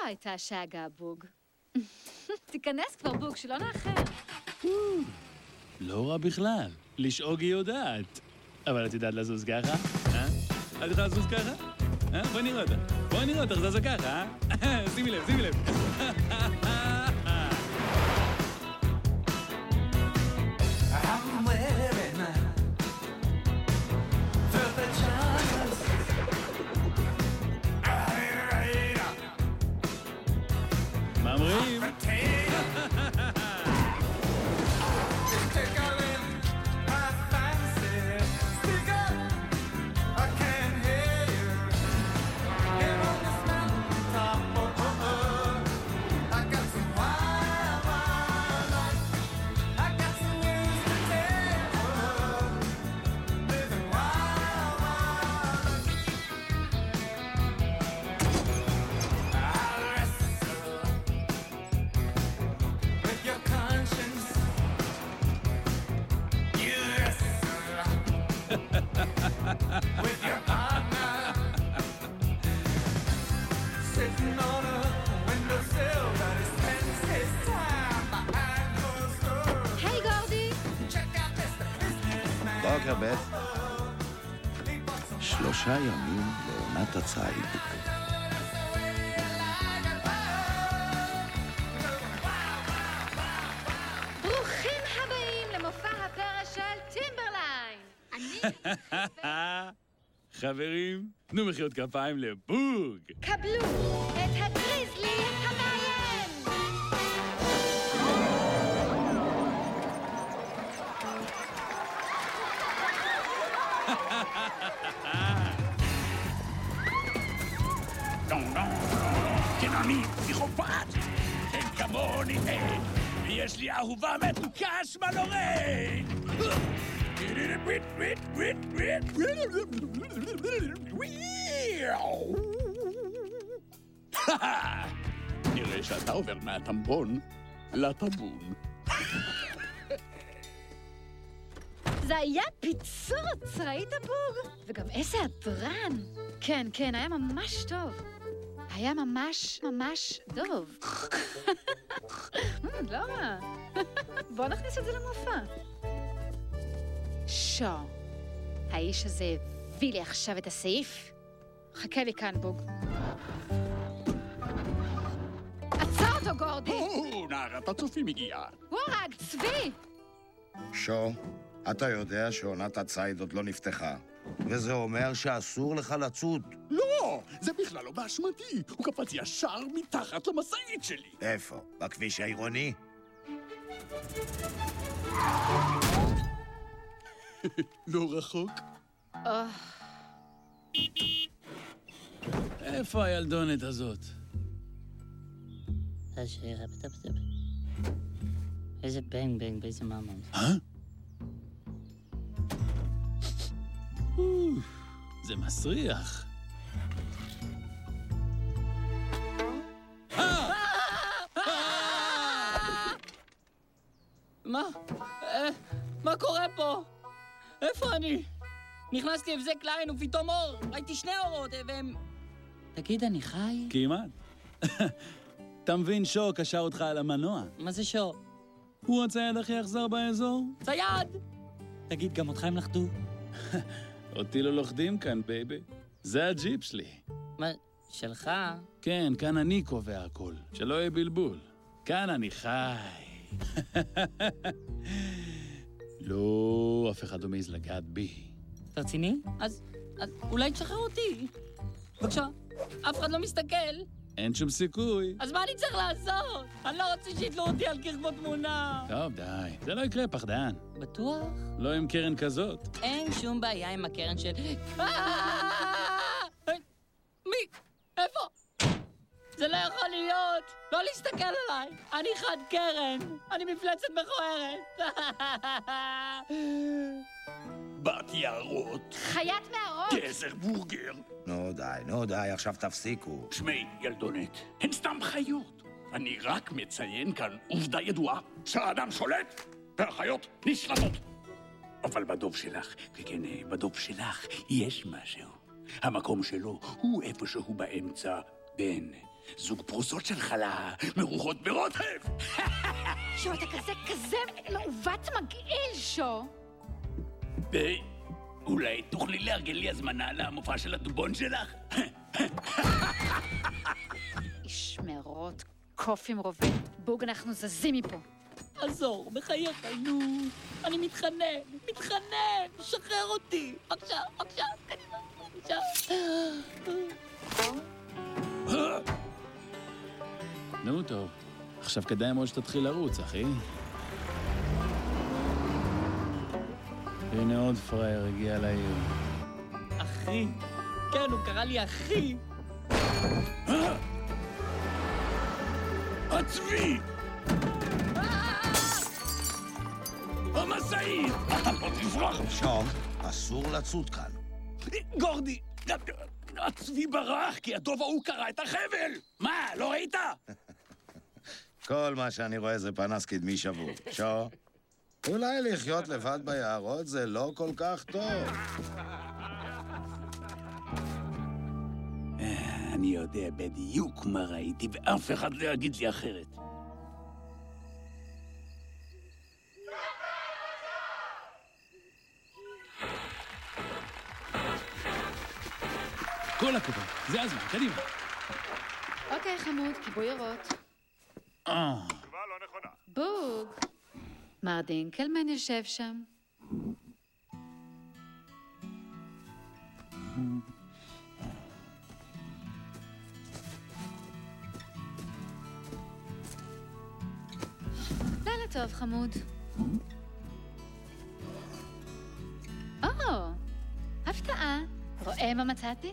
הייתה שאגה, בוג. תיכנס כבר, בוג, שלא נאחר. לא רע בכלל. לשאוג היא יודעת. אבל את יודעת לזוז ככה? את יכולה לזוז ככה? בואי נראה אותך. בואי נראה אותך, זזה ככה, שימי לב, שימי לב. ממרים. With your partner sitting on a windowsill, but he spends his time behind closed doors. היי גורדי! Check out this businessman. בוקר בית. 3 ימים לעונת הציד. ברוכים הבאים למופע הפרא של טימברליין! אני... חברים, תנו מחיאות כפיים לבוג. קבלו את הגריזלי המעיין! כן, אני פסיכופת, אין כמוני אין, ויש לי אהובה מתוקה שמלורן. נראה שאתה עובר מהטמבון לטבון. זה היה פיצוץ, ראית בוג? וגם איזה אדרן. כן, כן, היה ממש טוב. היה ממש ממש טוב. לא רע. בוא נכניס את זה למופע. שו, האיש הזה הביא לי עכשיו את הסעיף. חכה לי כאן, בוג. עצר אותו, גורדי! נערת הצופים הגיעה. וורג, צבי! שו, אתה יודע שעונת הציד עוד לא נפתחה, וזה אומר שאסור לך לצוד. לא, זה בכלל לא באשמתי. הוא קפץ ישר מתחת למשאית שלי. איפה? בכביש העירוני? לא רחוק. איפה הילדונת הזאת? איזה בנג בנג באיזה מאמא. זה מסריח. מה קורה פה? איפה אני? נכנסתי הבזק לעין ופתאום אור. ראיתי 2 אורות והם... תגיד, אני חי? כמעט. אתה מבין שו קשר אותך על המנוע. מה זה שו? הוא הצייד הכי אכזר באזור? צייד! תגיד, גם אותך הם לחדו? אותי לא לוכדים כאן, בייבי. זה הג'יפ שלי. מה, שלך? כן, כאן אני קובע הכל. שלא יהיה בלבול. כאן אני חי. לא, אף אחד לא מעז לגעת בי. אתה רציני? אז אולי תשחרר אותי. בבקשה, אף אחד לא מסתכל. אין שום סיכוי. אז מה אני צריך לעשות? אני לא רוצה שיתלו אותי על קרח בתמונה. טוב, די. זה לא יקרה, פחדן. בטוח? לא עם קרן כזאת. אין שום בעיה עם הקרן של... מי? איפה? זה לא יכול להיות. לא להסתכל עליי. אני חד קרן. אני מפלצת מכוערת. בת יערות. חיית מערות! גזר בורגר. נו די, עכשיו תפסיקו. שמי, ילדונת, הן סתם חיות. אני רק מציין כאן עובדה ידועה שהאדם שולט והחיות נשלטות. אבל בדוב שלך, כן, בדוב שלך יש משהו. המקום שלו הוא איפשהו באמצע בין זוג פרוסות של חלה, מרוחות ברוטב. שו, אתה כזה מעוות מגעיל, שו. אולי תוכלי לארגן לי הזמנה למופע של הדובון שלך? משמרות, קופים רובים. בוג, אנחנו זזים מפה. עזור, בחייך, נו. אני מתחנן, שחרר אותי. עכשיו, קדימה, עכשיו. נו, טוב. עכשיו כדאי מאוד שתתחיל לרוץ, אחי. הנה עוד פרייר הגיע לעיר. אחי. כן, הוא קרא לי אחי. עצבי! המשאית! אתה לא תברח! שום, אסור לצוד כאן. גורדי! עצבי ברח כי הטוב ההוא קרא את החבל! מה, לא ראית? כל מה שאני רואה זה פנס קדמי שבור. שו, אולי לחיות לבד ביערות זה לא כל כך טוב. אני יודע בדיוק מה ראיתי, ואף אחד לא יגיד לי אחרת. כל הכבוד, זה הזמן, קדימה. אוקיי, חמוד, כיבוי אורות. תשובה לא נכונה. בוג. מר דינקלמן יושב שם. לילה טוב, חמוד. הפתעה. רואה מה מצאתי?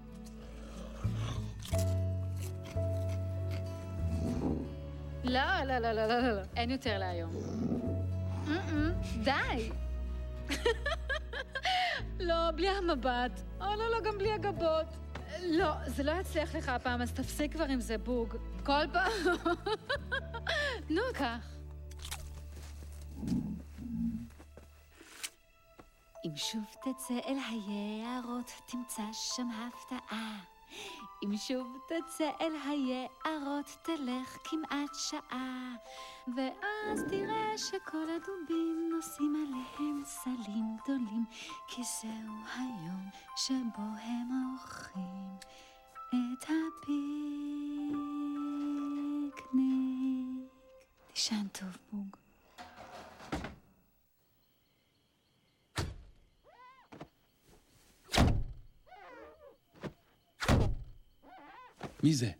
לא, אין יותר להיום. די. לא, בלי המבט. לא, גם בלי הגבות. לא, זה לא יצליח לך הפעם, אז תפסיק כבר עם זה, בוג. כל פעם. נו, כך. אם שוב תצא אל היערות, תמצא שם הפתעה. אם שוב תצא אל היערות, תלך כמעט שעה. ואז תראה שכל הדובים נושאים עליהם סלים גדולים, כי זהו היום שבו הם אורחים את הפיקניק. תישן טוב, בוג. מי זה?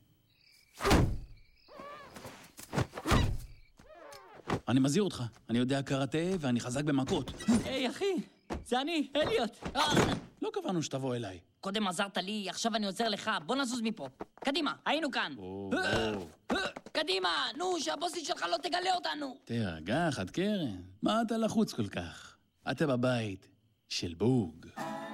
אני מזהיר אותך. אני יודע קראטה ואני חזק במכות. היי, אחי, זה אני, אליוט. לא קבענו שתבוא אליי. קודם עזרת לי, עכשיו אני עוזר לך. בוא נזוז מפה. קדימה, היינו כאן. קדימה, נו, שהבוסית שלך לא תגלה אותנו. תירגע, חד קרן. מה אתה לחוץ כל כך? אתה בבית של בוג.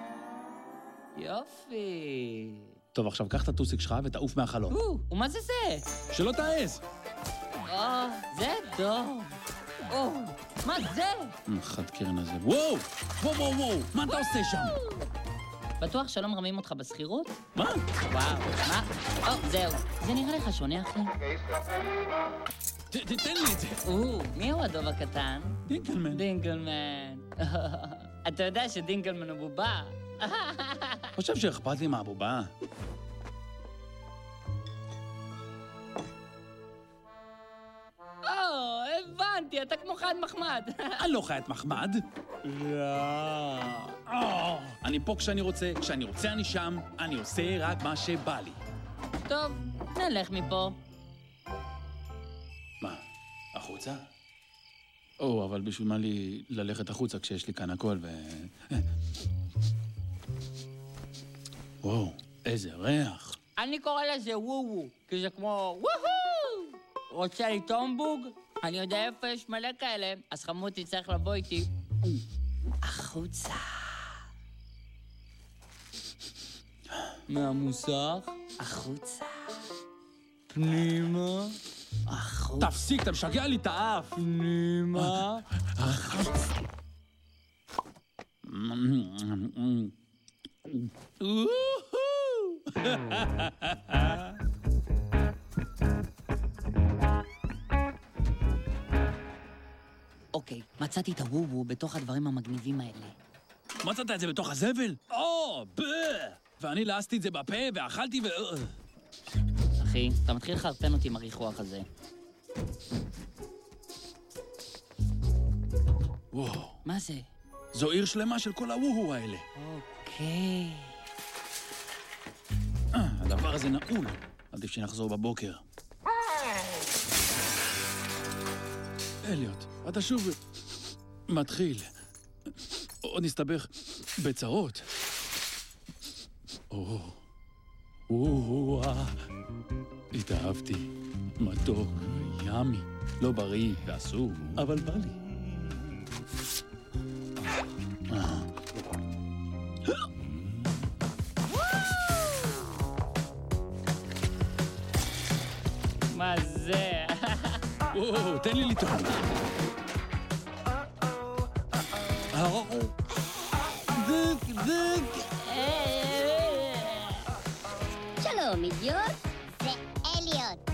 יופי. טוב, עכשיו קח את הטוסיק שלך ותעוף מהחלום. ומה זה זה? שלא תעז! זה טוב. מה זה? חד קרן הזה. וואו! מה אתה עושה שם? בטוח שלא מרמים אותך בסחירות? מה? וואו, מה? זהו. זה נראה לך שונה, אחי? תן לי את זה. מי הוא הדוב הקטן? דינקלמן. דינקלמן. אתה יודע שדינקלמן הוא בובה. חושב שאכפת לי מהבובה. הבנתי, אתה כמו חיית מחמד. אני לא חיית מחמד. לא. אני פה כשאני רוצה אני שם, אני עושה רק מה שבא לי. טוב, נלך מפה. מה, החוצה? אבל בשביל מה לי ללכת החוצה כשיש לי כאן הכל וואו, איזה ריח. אני קורא לזה וו-וו, כי זה כמו וואו! רוצה לטעום בוג? אני יודע איפה יש מלא כאלה, אז חמותי צריך לבוא איתי. החוצה. מהמוסך? החוצה. פנימה? החוצה. תפסיק, אתה משגע לי את האף. פנימה? החוצה. מצאתי את הוו-וו בתוך הדברים המגניבים האלה. מצאת את זה בתוך הזבל? או, ואני לעסתי את זה בפה ואכלתי אחי, אתה מתחיל לחרפן אותי עם הריחוח הזה. וואו, מה זה? זו עיר שלמה של כל הוו-הו האלה. אוקיי. הדבר הזה נעול. עדיף שנחזור בבוקר. אליוט, אתה שוב מתחיל. עוד נסתבך בצרות. התאהבתי. מתוק, ימי. לא בריא ואסור, אבל בא לי. מה זה? וואו, תן לי לטעום. דק. שלום, אידיוט. זה אליוט.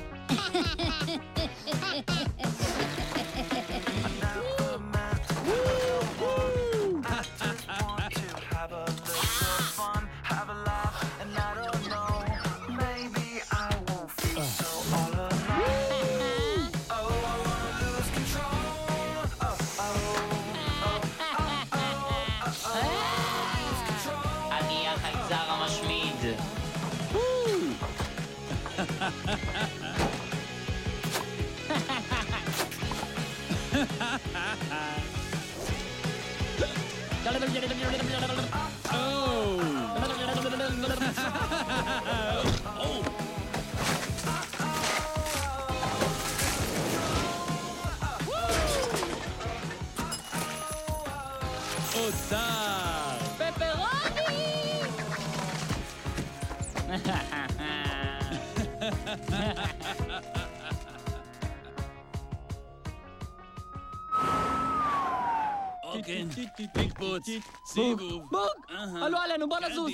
אני החייזר המשמיד. אוצר! פפרוני! אוקיי, תקפוץ, סיבוב. בוג! עלו עלינו, בוא נזוז!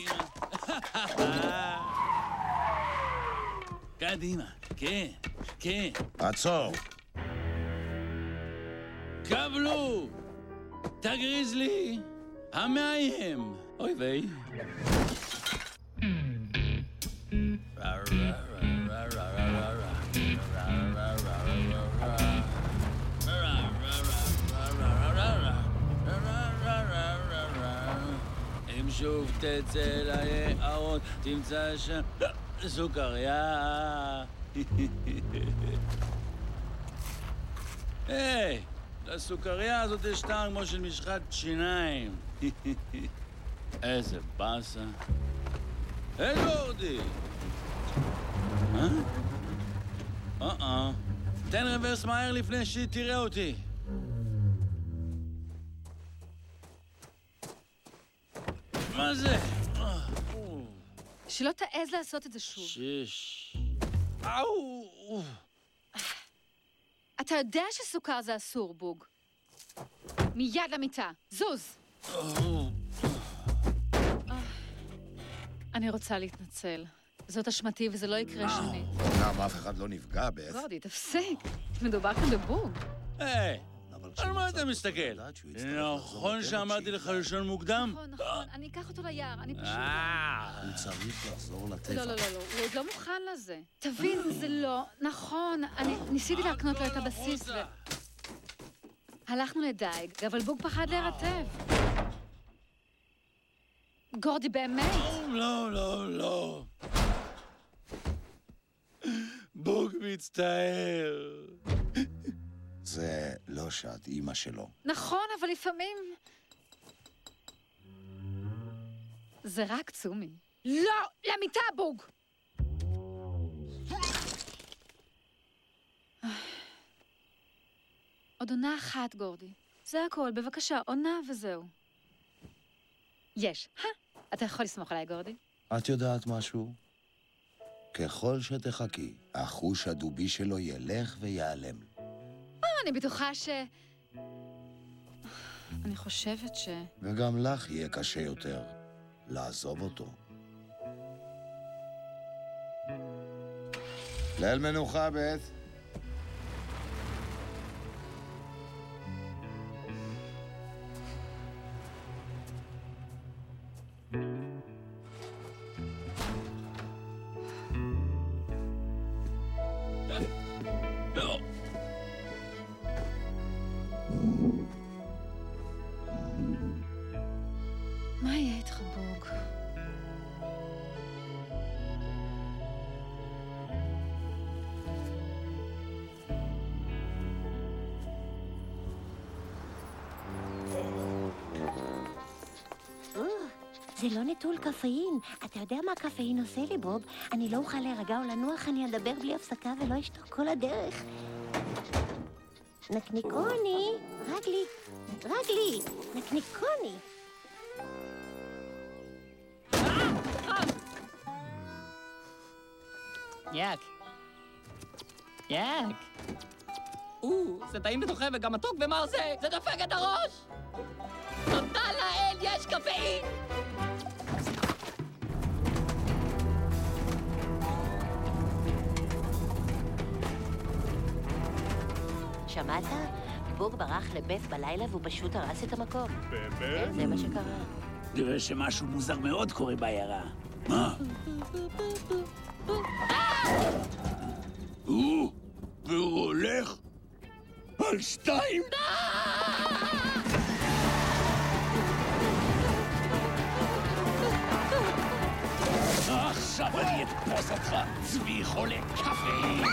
קדימה, כן. עצור. קבלו! תגריז לי! המאיים! אוי ויי. אם שוב תצא ליערות, תמצא שם סוכריה. היי! לסוכריה הזאת יש טעם כמו של משחת שיניים. איזה באסה. היי גורדי! תן רוורס מהר לפני שהיא תראה אותי. מה זה? שלא תעז לעשות את זה שוב. שיש. אאו! אתה יודע שסוכר זה אסור, בוג. מיד למיטה. זוז! אני רוצה להתנצל. זאת אשמתי וזה לא יקרה שנית. גם אף אחד לא נפגע בעצם. גורדי, תפסיק. מדובר כאן בבוג. היי! על מה אתה מסתכל? נכון שאמרתי לך לישון מוקדם? נכון. אני אקח אותו ליער. אני פשוט... הוא צריך לחזור לטבע. לא. הוא עוד לא מוכן לזה. תבין, זה לא... נכון. אני ניסיתי להקנות לו את הבסיס ו... הלכנו לדייג, אבל בוג פחד להירטב. גורדי, באמת? לא. בוג מצטער. זה לא שאת אימא שלו. נכון, אבל לפעמים... זה רק צומי. לא! למיטה, בוג! עוד עונה אחת, גורדי. זה הכל, בבקשה, עונה וזהו. יש. אתה יכול לסמוך עליי, גורדי? את יודעת משהו? ככל שתחכי, החוש הדובי שלו ילך ויעלם. אני בטוחה ש... אני חושבת ש... וגם לך יהיה קשה יותר לעזוב אותו. ליל מנוחה, בית. מה יהיה איתך, בוג? זה לא נטול קפאין. אתה יודע מה קפאין עושה לי, בוב? אני לא אוכל להירגע או לנוח, אני אדבר בלי הפסקה ולא אשתוק כל הדרך. נקניקוני, רגלי, נקניקוני. יאק. זה טעים ודוחה וגם מתוק, ומה זה? זה דופק את הראש! תודה לאל, יש קפאין! שמעת? בוג ברח לבית בלילה והוא פשוט הרס את המקום. באמת? זה מה שקרה. נראה שמשהו מוזר מאוד קורה בעיירה. מה? והוא הולך על 2? עכשיו אני אתפוס אותך, צבי חולה קפאין!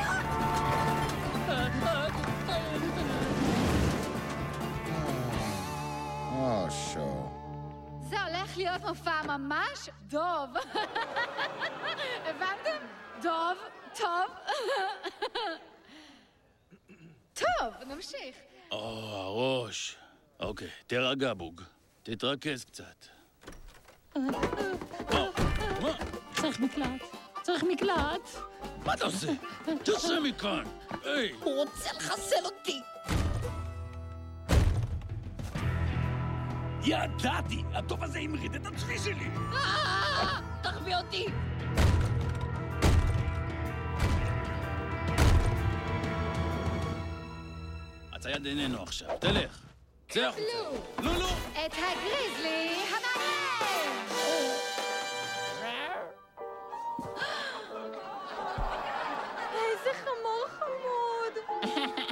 אושו. זה הולך להיות מופע ממש דוב. הבנתם? דוב, טוב. טוב, נמשיך. הראש. אוקיי, תירגע, בוג. תתרכז קצת. מה? צריך מקלט. מה אתה עושה? תצא מכאן! היי! הוא רוצה לחסל אותי. ידעתי! הטוב הזה המריד את הצבי שלי! תחביא אותי! הצייד איננו עכשיו. תלך. צא החוצה. לא! את הגריזלי המעניין! איזה חמור חמוד!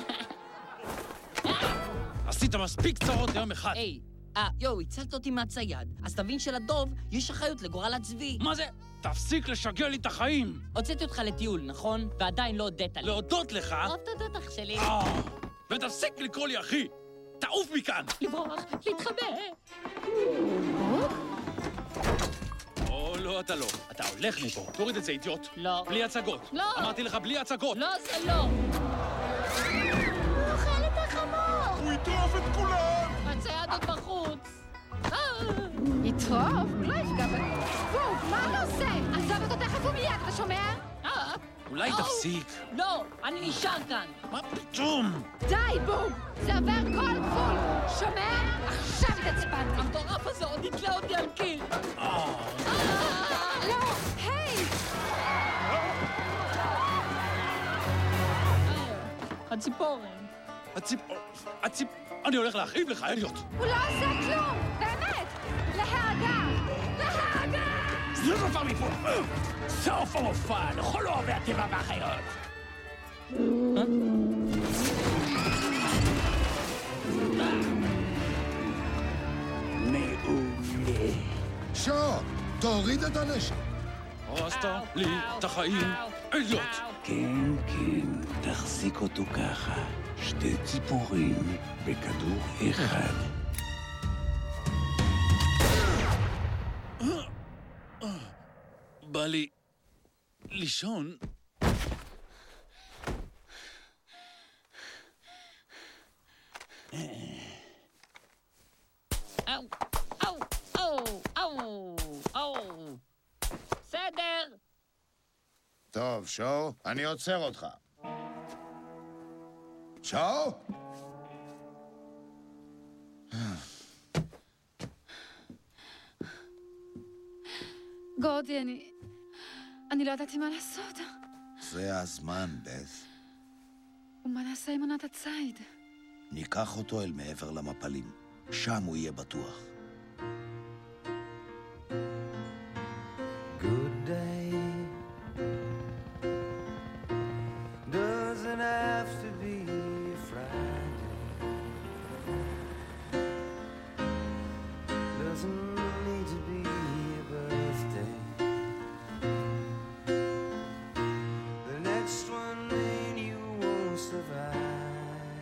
עשית מספיק צרות ליום אחד. היי, הצלת אותי מהצייד. אז תבין שלדוב יש אחריות לגורל הצבי. מה זה? תפסיק לשגע לי את החיים! הוצאתי אותך לטיול, נכון? ועדיין לא הודית לי. להודות לך? עוד תודות אח שלי. ותפסיק לקרוא לי אחי! תעוף מכאן! לברוח, להתחבא. או, לא, אתה לא. אתה הולך מפה. תוריד את זה, אידיוט. לא. בלי הצגות. לא. אמרתי לך, בלי הצגות. לא, זה לא. הוא אוכל את החמור! הוא יטרוף את כולם! הצייד עוד בחוץ. יטרוף? לא יפגע בוק, מה אתה עושה? עזוב אותו תכף ומיד, אתה שומע? אולי תפסיק. לא, אני נשאר כאן. מה פתאום? די, בוק! זה עובר כל גבול! שומע? עכשיו התעצבנתי! המטורף הזה עוד יתלה אותי על קיר. לא! היי! הציפורן. אני הולך להכאיב לך, אליוט. הוא לא עושה כלום! באמת! להירגע! זה נופר מפה! סוף המופע לכל אוהבי הטבע והחיות! מעולה. שו, תוריד את הנשק. הרסת לי את החיים, אליוט. כן, תחזיק אותו ככה. 2 ציפורים בכדור אחד. בא לי לישון. בסדר. טוב, שו, אני עוצר אותך. שו? גורדי, אני לא ידעתי מה לעשות. זה הזמן, בס. ומה נעשה עם עונת הציד? ניקח אותו אל מעבר למפלים. שם הוא יהיה בטוח. Good day doesn't have to be a Friday. Doesn't to be your birthday. The next one, man, you won't survive.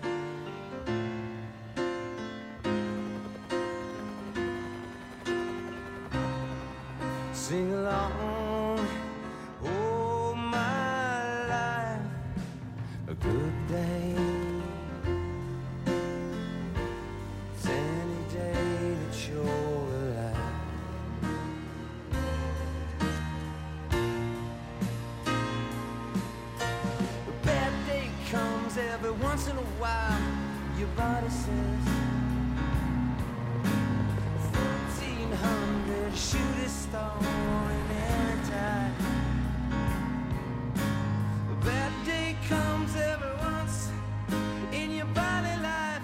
Sing along, oh my life, a good day. It's any day that you're alive. A bad day comes every once in a while. Your body says 1400 shoot a star in any time. A bad day comes every once in your body life.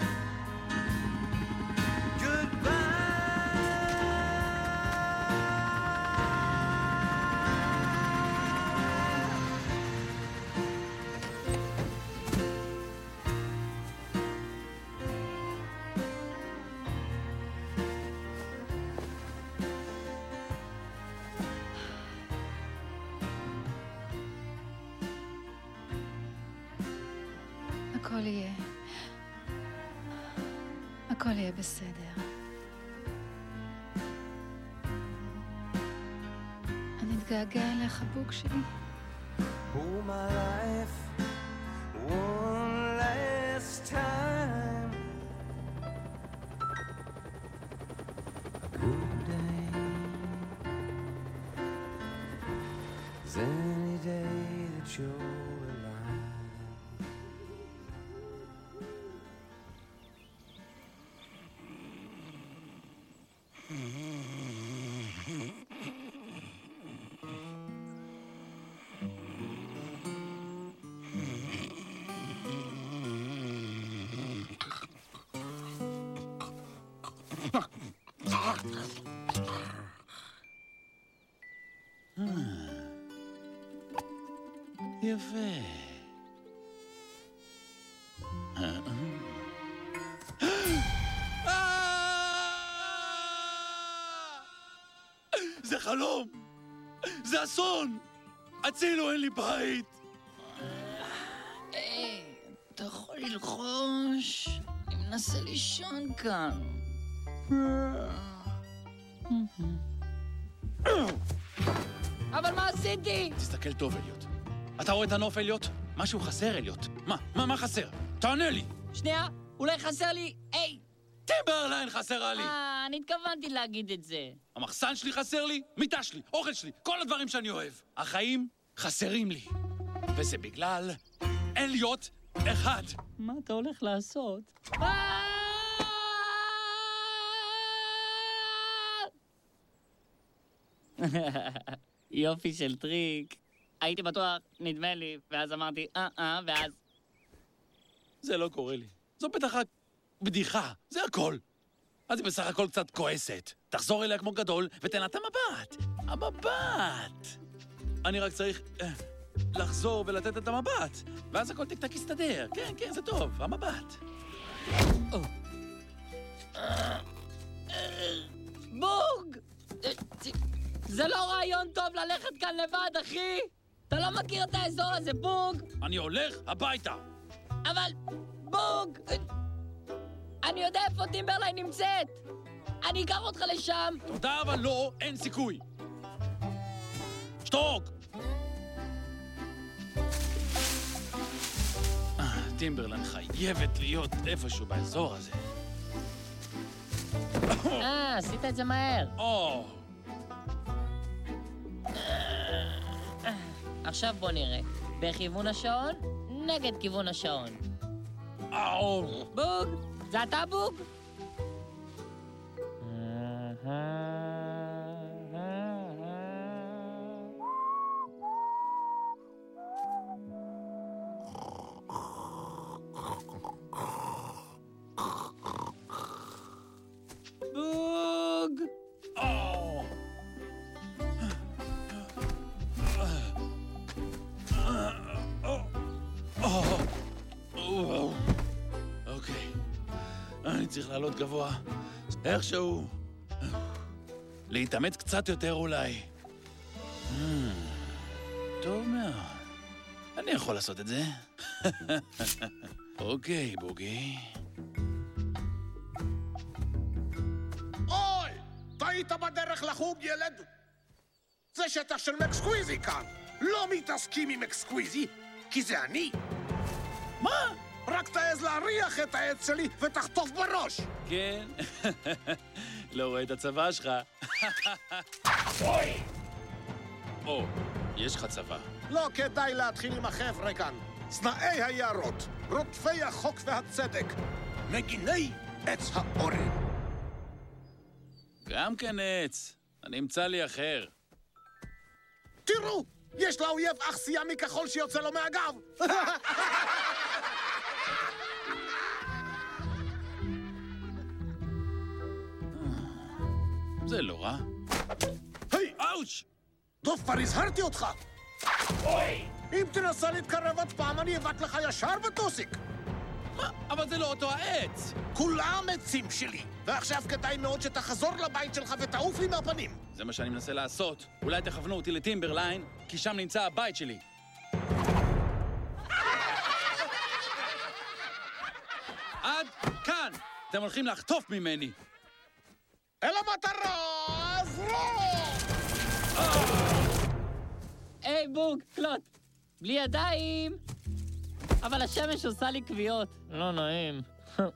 הכל יהיה בסדר. אני אתגעגע אליך, בוג שלי. All my life, one last time. A good day is any day that you're alive. יפה. זה חלום! זה אסון! הצילו, אין לי בית! אתה יכול ללחוש? אני מנסה לישון כאן. אבל מה עשיתי? תסתכל טוב, אליוט. אתה רואה את הנוף, אליוט? משהו חסר, אליוט. מה חסר? תענה לי! שנייה, אולי חסר לי... היי! טימברליין חסרה לי! אני התכוונתי להגיד את זה. המחסן שלי חסר לי, מיטה שלי, אוכל שלי, כל הדברים שאני אוהב. החיים חסרים לי. וזה בגלל אליוט אחד. מה אתה הולך לעשות? יופי של טריק. הייתי בטוח, נדמה לי, ואז אמרתי, ואז... זה לא קורה לי. זו בטח רק בדיחה, זה הכל. אז היא בסך הכל קצת כועסת. תחזור אליה כמו גדול ותן לה את המבט. המבט! אני רק צריך לחזור ולתת את המבט. ואז הכל תקתק יסתדר. כן, זה טוב, המבט. בוג! זה לא רעיון טוב ללכת כאן לבד, אחי! אתה לא מכיר את האזור הזה, בוג! אני הולך הביתה! אבל... בוג! אני יודע איפה טימברליין נמצאת! אני אקח אותך לשם! תודה, אבל לא, אין סיכוי! שתוק! טימברליין חייבת להיות איפשהו באזור הזה. עשית את זה מהר. עכשיו בוא נראה. בכיוון השעון, נגד כיוון השעון. בוג! זה אתה בוג? בוג! אוקיי, אני צריך לעלות גבוה, איכשהו. להתאמץ קצת יותר אולי. טוב מאוד. אני יכול לעשות את זה. אוקיי, בוגי. אוי! טעית בדרך לחוג, ילד? זה שטח של מקסקוויזי כאן. לא מתעסקים עם מקסקוויזי, כי זה אני. מה? רק תעז להריח את העץ שלי ותחטוף בראש. כן. לא רואה את הצבא שלך. אוי! או, יש לך צבא. לא כדאי להתחיל עם החבר'ה כאן. צנאי היערות, רודפי החוק והצדק, מגיני עץ האורן. גם כן עץ. אני אמצא לי אחר. תראו, יש לאויב אח סיאמי כחול שיוצא לו מהגב. זה לא רע. היי, אאוץ'! טוב, כבר הזהרתי אותך. אוי! אם תנסה להתקרב עוד פעם, אני אבק לך ישר בטוסיק. מה? אבל זה לא אותו העץ. כולם עצים שלי. ועכשיו כדאי מאוד שתחזור לבית שלך ותעוף לי מהפנים. זה מה שאני מנסה לעשות. אולי תכוונו אותי לטימברליין, כי שם נמצא הבית שלי. עד כאן! אתם הולכים לחטוף ממני. אל המטרה, זרוק! היי, בוג, קלוט. בלי ידיים. אבל השמש עושה לי קביעות. לא נעים.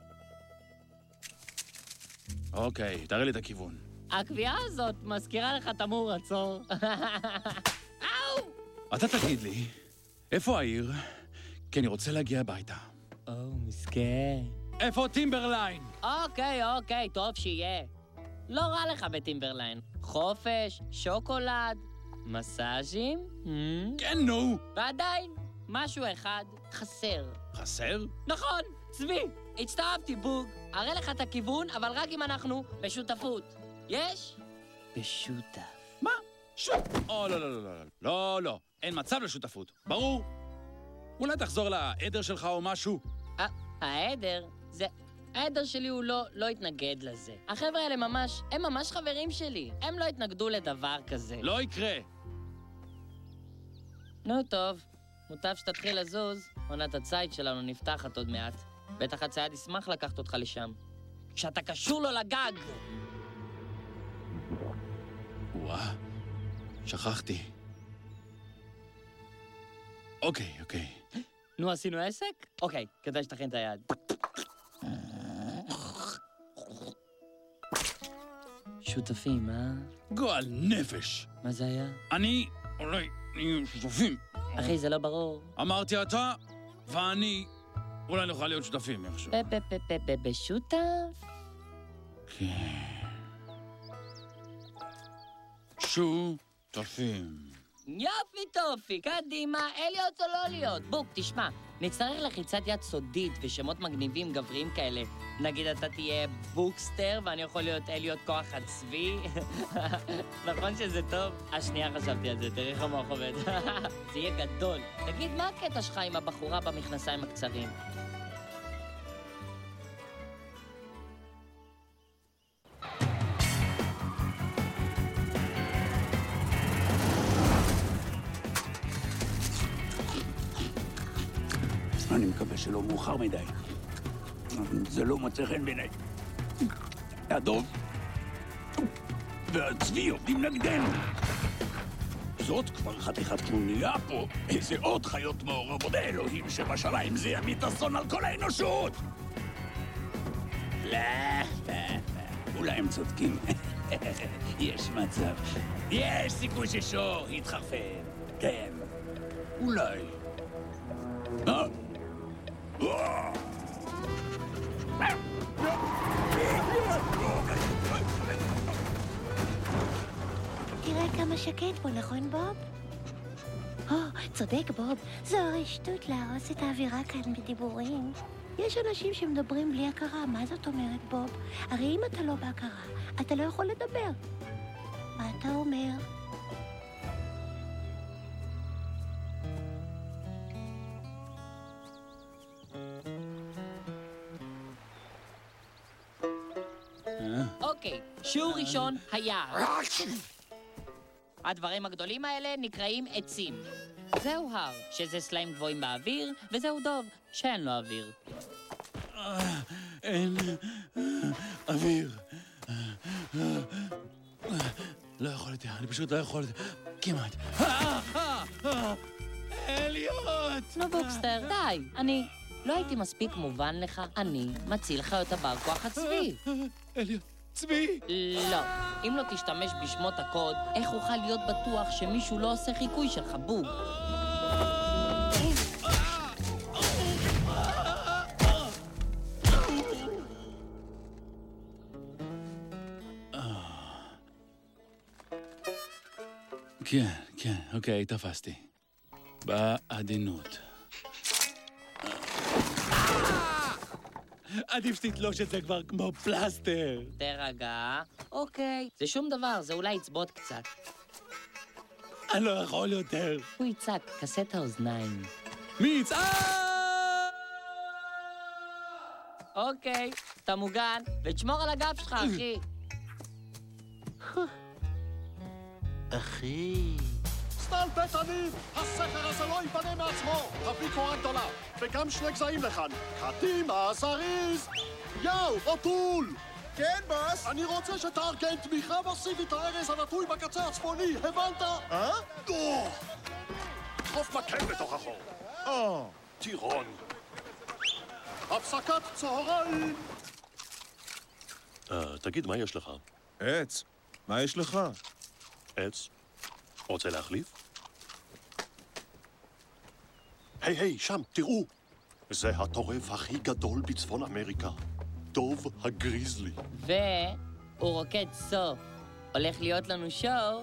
אוקיי, תראה לי את הכיוון. הקביעה הזאת מזכירה לך תמרור עצור. אאו! אתה תגיד לי, איפה העיר? כי אני רוצה להגיע הביתה. מסכן. איפה טימברליין? אוקיי, טוב שיהיה. לא רע לך בטימברליין. חופש, שוקולד, מסאז'ים? כן, נו. ועדיין, משהו אחד חסר. חסר? נכון, צבי, הצטרפתי בוג. אראה לך את הכיוון, אבל רק אם אנחנו בשותפות. יש? בשותף. מה? או, לא. אין מצב לשותפות. ברור. אולי תחזור לעדר שלך או משהו? העדר? העדר שלי הוא לא התנגד לזה. החבר'ה האלה הם ממש חברים שלי. הם לא התנגדו לדבר כזה. לא יקרה. נו טוב, מוטב שתתחיל לזוז, עונת הציד שלנו נפתחת עוד מעט. בטח הצייד ישמח לקחת אותך לשם. כשאתה קשור לו לגג! וואה, שכחתי. אוקיי. נו, עשינו עסק? אוקיי, כדאי שתכין את היד. שותפים, גועל נפש. מה זה היה? אולי נהיים שותפים. אחי, זה לא ברור. אמרתי אתה, ואני, אולי נוכל להיות שותפים איכשהו. בשותף? כן. שותפים. יופי טופי, קדימה, להיות או לא להיות. בוק, תשמע, נצטרך לחיצת יד סודית ושמות מגניבים גבריים כאלה. נגיד אתה תהיה בוקסטר ואני יכול להיות אליוט כוח הצבי. נכון שזה טוב? השנייה חשבתי על זה, תראי איך המוח עובד. זה יהיה גדול. תגיד, מה הקטע שלך עם הבחורה במכנסיים הקצרים? אני מקווה שלא מאוחר מדי. זה לא מוצא חן בעיניי. הדוב והצבי עובדים נגדנו. זאת כבר חתיכת קנוניה פה. איזה עוד חיות מעורבות האלוהים שבשמיים זה ימיט אסון על כל האנושות. לא. אולי הם צודקים. יש מצב. יש סיכוי ששור יתחרפן. כן. אולי. תראה כמה שקט פה, נכון בוב? צודק בוב, זו הרי שטות להרוס את האווירה כאן בדיבורים. יש אנשים שמדברים בלי הכרה, מה זאת אומרת בוב? הרי אם אתה לא בהכרה, אתה לא יכול לדבר. מה אתה אומר? אוקיי, שיעור הראשון היער. הדברים הגדולים האלה נקראים עצים. זהו הר, שזה סלעים גבוהים באוויר, וזהו דוב, שאין לו אוויר. אין אוויר. לא יכול יותר, אני פשוט לא יכול יותר. כמעט. אליוט! נו בוקסטר, די. לא הייתי מספיק מובן לך, אני מציל חיות הבר כוח הצבי. אליוט, צבי! לא. אם לא תשתמש בשמות הקוד, איך אוכל להיות בטוח שמישהו לא עושה חיקוי שלך, בוג? כן, אוקיי, תפסתי. בעדינות. עדיף שתתלוש את זה כבר כמו פלסטר. תרגע. אוקיי. זה שום דבר, זה אולי יצבות קצת. אני לא יכול יותר. הוא יצעק, כסה את האוזניים. מי יצעק? אוקיי, אתה מוגן, ותשמור על הגב שלך, אחי. אחי... סטלבטנים! הסכר הזה לא ייבנה מעצמו! תביא קורה גדולה, וגם 2 גזעים לכאן. קדימה, זריז! יאו, אוטול! כן, בוס? אני רוצה שתארגן תמיכה מסיבית הארז הנטוי בקצה הצפוני, הבנת? דחוף מקל בתוך החור. טירון. הפסקת צהריים! תגיד, מה יש לך? עץ, מה יש לך? עץ? רוצה להחליף? היי, שם, תראו! זה הטורף הכי גדול בצפון אמריקה. דוב הגריזלי. והוא רוקד סוף. הולך להיות לנו שואו.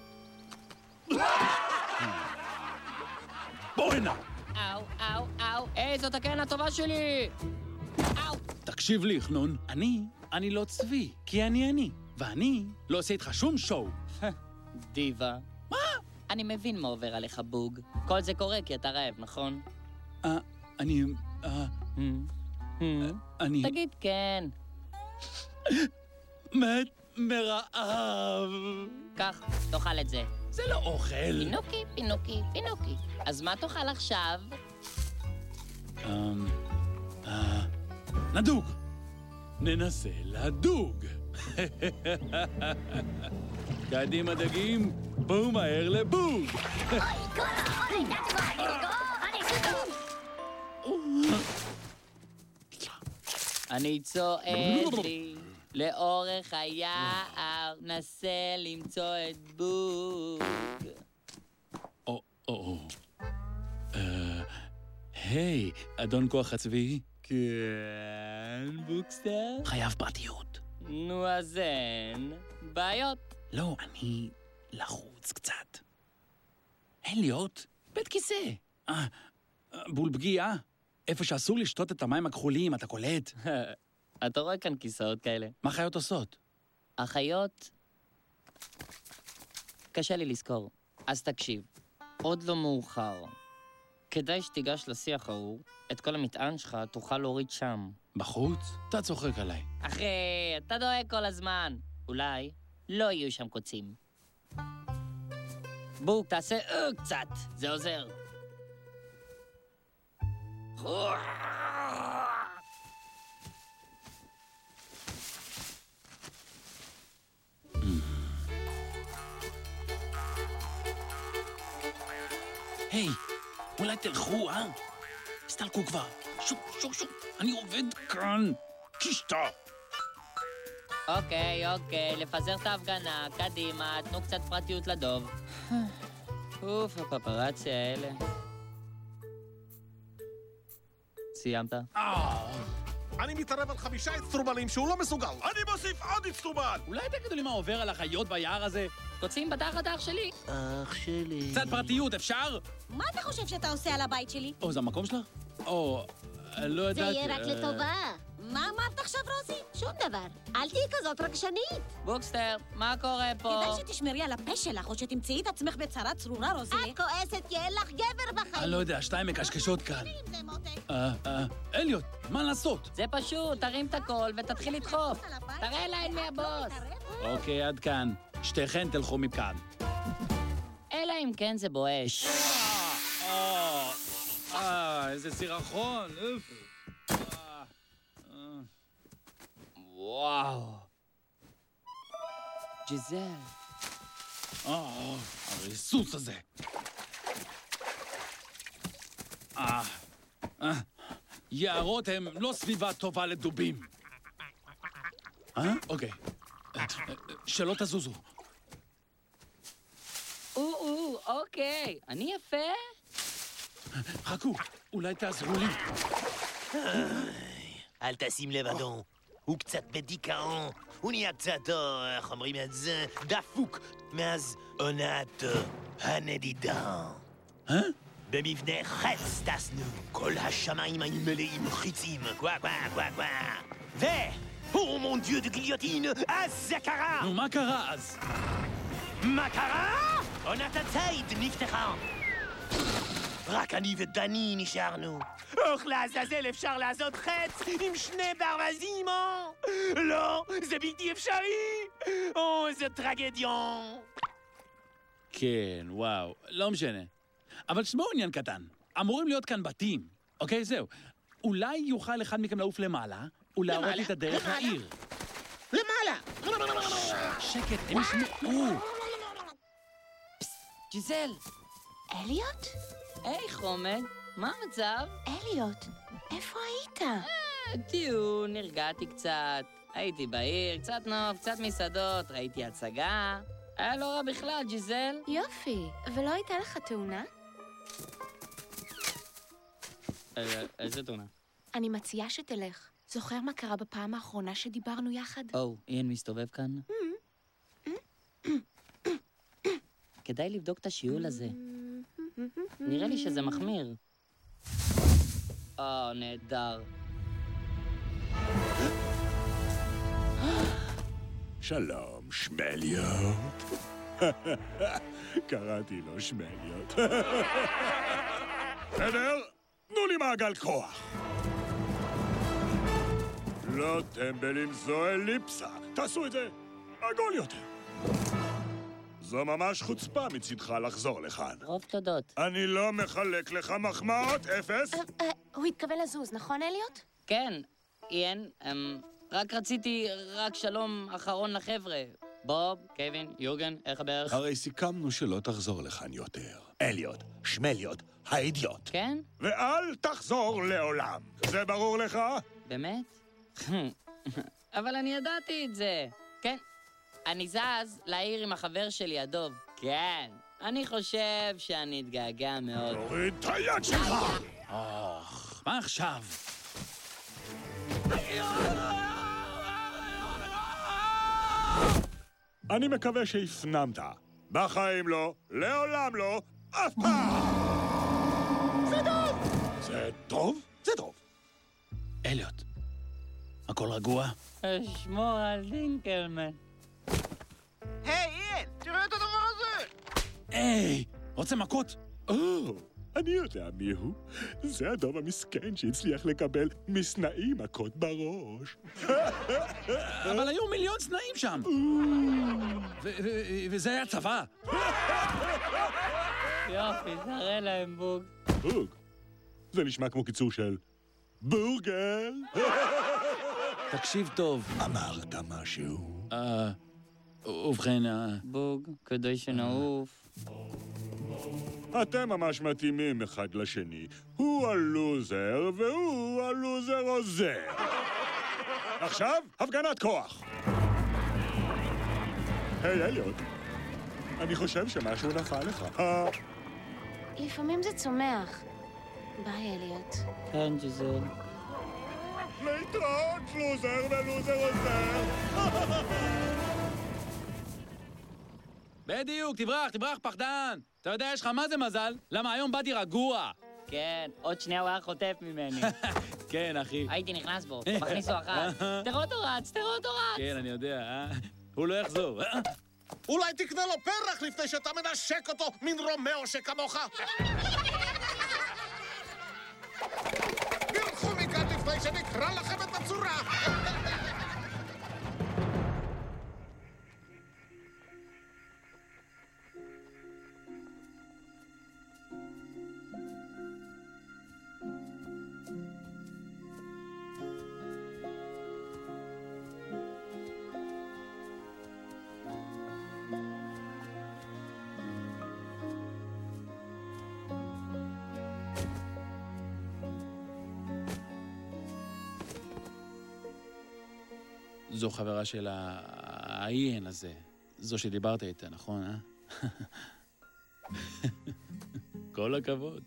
בוא הנה! אאו. היי, זאת הקרן הטובה שלי! אאו! תקשיב לי, חנון. אני לא צבי, כי אני. ואני לא עושה איתך שום שואו. דיבה. מה? אני מבין מה עובר עליך, בוג. כל זה קורה כי אתה רעב, נכון? אני... תגיד כן. מת מרעב. קח, תאכל את זה. זה לא אוכל. פינוקי. אז מה תאכל עכשיו? נדוג. ננסה לדוג. קדימה דגים, בואו מהר לבוג. אני צועד לי לאורך היער, נסה למצוא את בוג. היי, אדון כוח הצבי. כן, בוקסטר? חייב פרטיות. נו, אז אין בעיות. לא, אני לחוץ קצת. אליוט, בית כיסא. בול פגיעה. איפה שאסור לשתות את המים הכחולים, אתה קולט? אתה רואה כאן כיסאות כאלה. מה חיות עושות? החיות... קשה לי לזכור. אז תקשיב, עוד לא מאוחר. כדאי שתיגש לשיח ההוא, את כל המטען שלך תוכל להוריד שם. בחוץ? אתה צוחק עליי. אחי, אתה דואג כל הזמן. אולי לא יהיו שם קוצים. בוק, תעשה קצת, זה עוזר. היי, אולי תלכו, הסתלקו כבר. שוק, אני עובד כאן. קישטה. אוקיי, לפזר את ההפגנה, קדימה, תנו קצת פרטיות לדוב. אוף, הפפרצי האלה. סיימת? אני מתערב על 5 אצטרובלים שהוא לא מסוגל. אני מוסיף עוד אצטרובל! אולי תגידו לי מה עובר על החיות ביער הזה? קוצים בתחת אח שלי. אח שלי... קצת פרטיות, אפשר? מה אתה חושב שאתה עושה על הבית שלי? זה המקום שלך? לא זה ידעתי. יהיה רק לטובה. מה אמרת עכשיו, רוזי? שום דבר. אל תהיי כזאת רגשנית. בוקסטר, מה קורה פה? כדאי שתשמרי על הפה שלך, או שתמצאי את עצמך בצרה צרורה, רוזי. את כועסת כי אין לך גבר בחיים. אני לא יודע, שתיים מקשקשות כאן. זה מותק. אליוט, מה לעשות? זה פשוט, תרים את הכל ותתחיל לדחוף. תראה להם מי הבוס. אוקיי, עד כאן. שתיכן תלכו מכאן. אלא אם כן זה בואש. איזה סירחון. וואו. ג'יזל. הריסוס הזה. יערות הם לא סביבה טובה לדובים. אוקיי. שלא תזוזו. אוקיי. אני יפה? חכו, אולי תעזרו לי. אל תשים לב, אדון. הוא קצת בדיכאון. הוא נהיה קצת, איך אומרים את זה? דפוק. מאז עונת הנדידה. במבנה חץ טסנו. כל השמיים היו מלאים חיצים. קווה, קווה, קווה, קווה. ו... מון דיו דה גיליוטין, אז זה קרה! נו, מה קרה אז? מה קרה? עונת הציד נפתחה. רק אני ודני נשארנו. אוך לעזאזל, אפשר לעשות חץ עם שני ברווזים, או? לא, זה בלתי אפשרי. זה טרגדיון. כן, וואו, לא משנה. אבל שמעו עניין קטן. אמורים להיות כאן בתים, אוקיי? זהו. אולי יוכל אחד מכם לעוף למעלה, ולהראות לי את הדרך לעיר. למעלה! שקט, הם ישמעו. ג'יזל. אליוט? היי, חומד. מה המצב? אליוט, איפה היית? טיול, נרגעתי קצת. הייתי בעיר, קצת נוף, קצת מסעדות, ראיתי הצגה. היה לא רע בכלל, ג'יזל. יופי, ולא הייתה לך תאונה? איזה תאונה? אני מציעה שתלך. זוכר מה קרה בפעם האחרונה שדיברנו יחד? איין מסתובב כאן? כדאי לבדוק את השיעול הזה. נראה לי שזה מחמיר. נהדר. שלום, שמליות. קראתי לו שמליות. בסדר? תנו לי מעגל כוח. לא טמבלים, זו אליפסה. תעשו את זה עגול יותר. זו ממש חוצפה מצדך לחזור לכאן. רוב תודות. אני לא מחלק לך מחמאות, אפס. הוא התכוון לזוז, נכון, אליוט? כן, איין, רק רציתי שלום אחרון לחבר'ה. בוב, קווין, יוגן, איך הבערך? הרי סיכמנו שלא תחזור לכאן יותר. אליוט, שמליות, האידיוט. כן? ואל תחזור לעולם. זה ברור לך? באמת? אבל אני ידעתי את זה. כן. אני זז לעיר עם החבר שלי, הדוב. כן. אני חושב שאני אתגעגע מאוד. תוריד את היד שלך! מה עכשיו? אני מקווה שהפנמת. בחיים לא, לעולם לא, אף פעם! זה טוב! זה טוב? זה טוב. אליוט, הכל רגוע? אשמור על דינקלמן. היי, איין, תראה את הדבר הזה! היי, רוצה מכות? אני יודע מי הוא. זה הדוב המסכן שהצליח לקבל מסנאי מכות בראש. אבל היו מיליון סנאים שם. וזה היה צבא. יופי, תראה להם בוג. בוג? זה נשמע כמו קיצור של בורגר. תקשיב טוב. אמרת משהו? ובכן, בוג, כדי שנעוף. אתם ממש מתאימים אחד לשני. הוא הלוזר והוא הלוזר עוזר. עכשיו, הפגנת כוח. היי, אליוט. אני חושב שמשהו נפל לך. לפעמים זה צומח. ביי, אליוט. כן, ג'יזל. להתראות, לוזר ולוזר עוזר. בדיוק, תברח, פחדן. אתה יודע, יש לך מה זה מזל? למה היום באתי רגוע. כן, עוד שנייה הוא היה חוטף ממני. כן, אחי. הייתי נכנס בו, מכניס לו אחת. תראו אותו רץ, תראו אותו רץ! כן, אני יודע, הוא לא יחזור. אולי תקנה לו פרח לפני שאתה מנשק אותו, מין רומאו שכמוך. תלכו מכאן לפני שנקרא לכם את הצורה. זו חברה של האיין הזה. זו שדיברת איתה, נכון, כל הכבוד.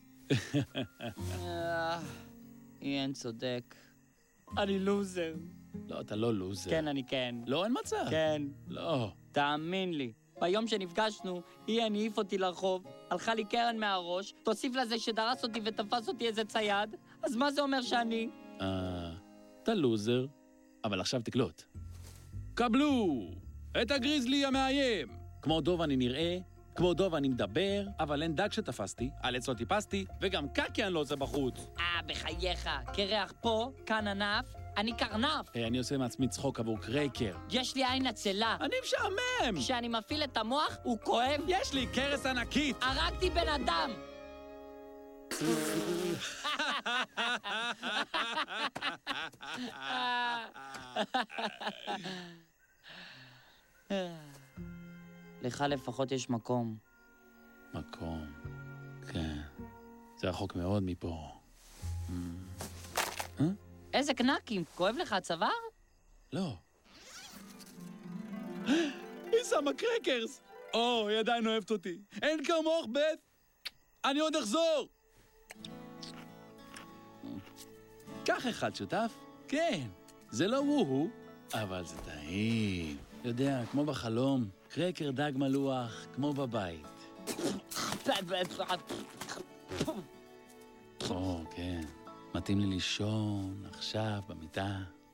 איין צודק. אני לוזר. לא, אתה לא לוזר. כן, אני כן. לא, אין מצב. כן. לא. תאמין לי. ביום שנפגשנו, איין העיף אותי לרחוב, הלכה לי קרן מהראש, תוסיף לזה שדרס אותי ותפס אותי איזה צייד, אז מה זה אומר שאני? אתה לוזר, אבל עכשיו תקלוט. קבלו את הגריזלי המאיים. כמו דוב אני נראה, כמו דוב אני מדבר, אבל אין דג שתפסתי, על עץ לא טיפסתי, וגם קקי אני לא עושה בחוץ. בחייך, קרח פה, כאן ענף, אני קרנף. אני עושה מעצמי צחוק עבור קרייקר. יש לי עין עצלה. אני משעמם. כשאני מפעיל את המוח, הוא כואב. יש לי קרס ענקית. הרגתי בן אדם. לך לפחות יש מקום. מקום, כן. זה רחוק מאוד מפה. איזה קנקים, כואב לך הצוואר? לא. היא שמה קרקרס. היא עדיין אוהבת אותי. אין כמוך, בת. אני עוד אחזור. קח אחד שותף. כן. זה לא וואו, אבל זה טעים. יודע, כמו בחלום. קרקר דג מלוח, כמו בבית. כן. מתאים לי לישון, עכשיו, במיטה.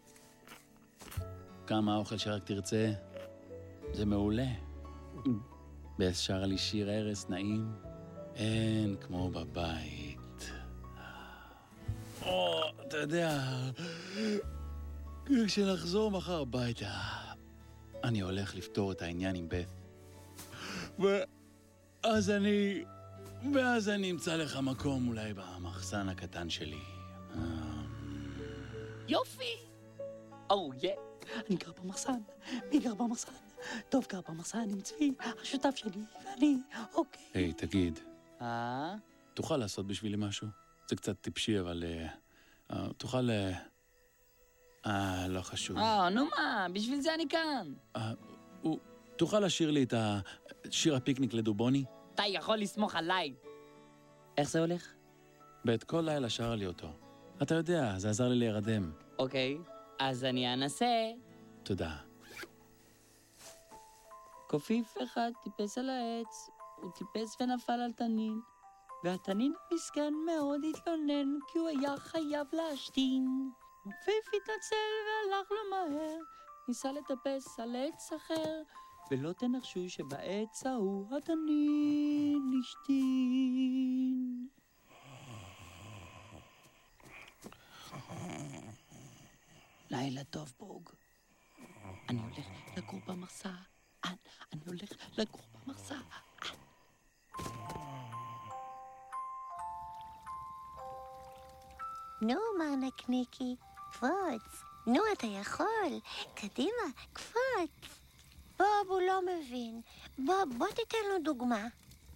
כמה האוכל שרק תרצה, זה מעולה. בס שרה לי שיר ערס נעים, אין כמו בבית. אתה יודע, כשנחזור מחר הביתה, אני הולך לפתור את העניין עם בת. ואז אני אמצא לך מקום אולי במחסן הקטן שלי. יופי! אני גר במחסן. מי גר במחסן? טוב גר במחסן עם צבי, השותף שלי, ואני, אוקיי. היי, תגיד. תוכל לעשות בשבילי משהו? זה קצת טיפשי, אבל... תוכל... לא חשוב. נו מה, בשביל זה אני כאן. תוכל לשיר לי את שיר הפיקניק לדובוני? אתה יכול לסמוך עליי. איך זה הולך? בית כל לילה שרה לי אותו. אתה יודע, זה עזר לי להירדם. אוקיי, אז אני אנסה. תודה. קופיף אחד טיפס על העץ, הוא טיפס ונפל על תנין, והתנין המסכן מאוד התלונן, כי הוא היה חייב להשתין. קופיף התנצל והלך לו מהר, ניסה לטפס על עץ אחר, ולא תנחשו שבעץ ההוא התנין השתין. לילה טוב, בוג. אני הולך לגור במחסן. אני הולך לגור במחסן. נו, מר נקניקי, קפוץ. נו, אתה יכול. קדימה, קפוץ. בוב, הוא לא מבין. בוא תיתן לו דוגמה.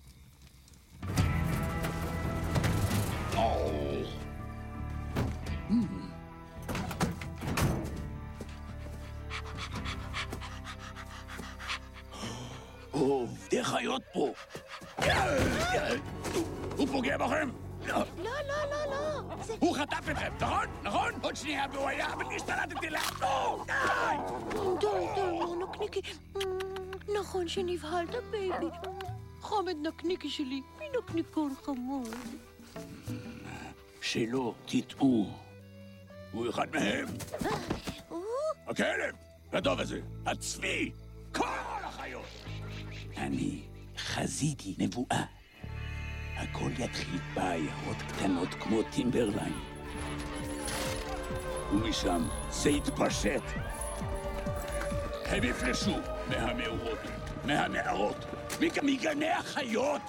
עובדי חיות פה. הוא פוגע בכם. לא. הוא חטף אתכם, נכון? עוד שנייה והוא היה, אבל השתלטתי לעצור. די, נקניקי. נכון שנבהלת, בייבי. חמד נקניקי שלי, מי נקניקון חמוד? שלא תטעו. הוא אחד מהם. הכלב, הדוב הזה, הצבי, כל החיות. אני חזיתי נבואה. הכל יתחיל בעיירות קטנות כמו טימברליין. ומשם זה יתפשט. הם יפלשו מהמאורות, מהמערות, מגני החיות.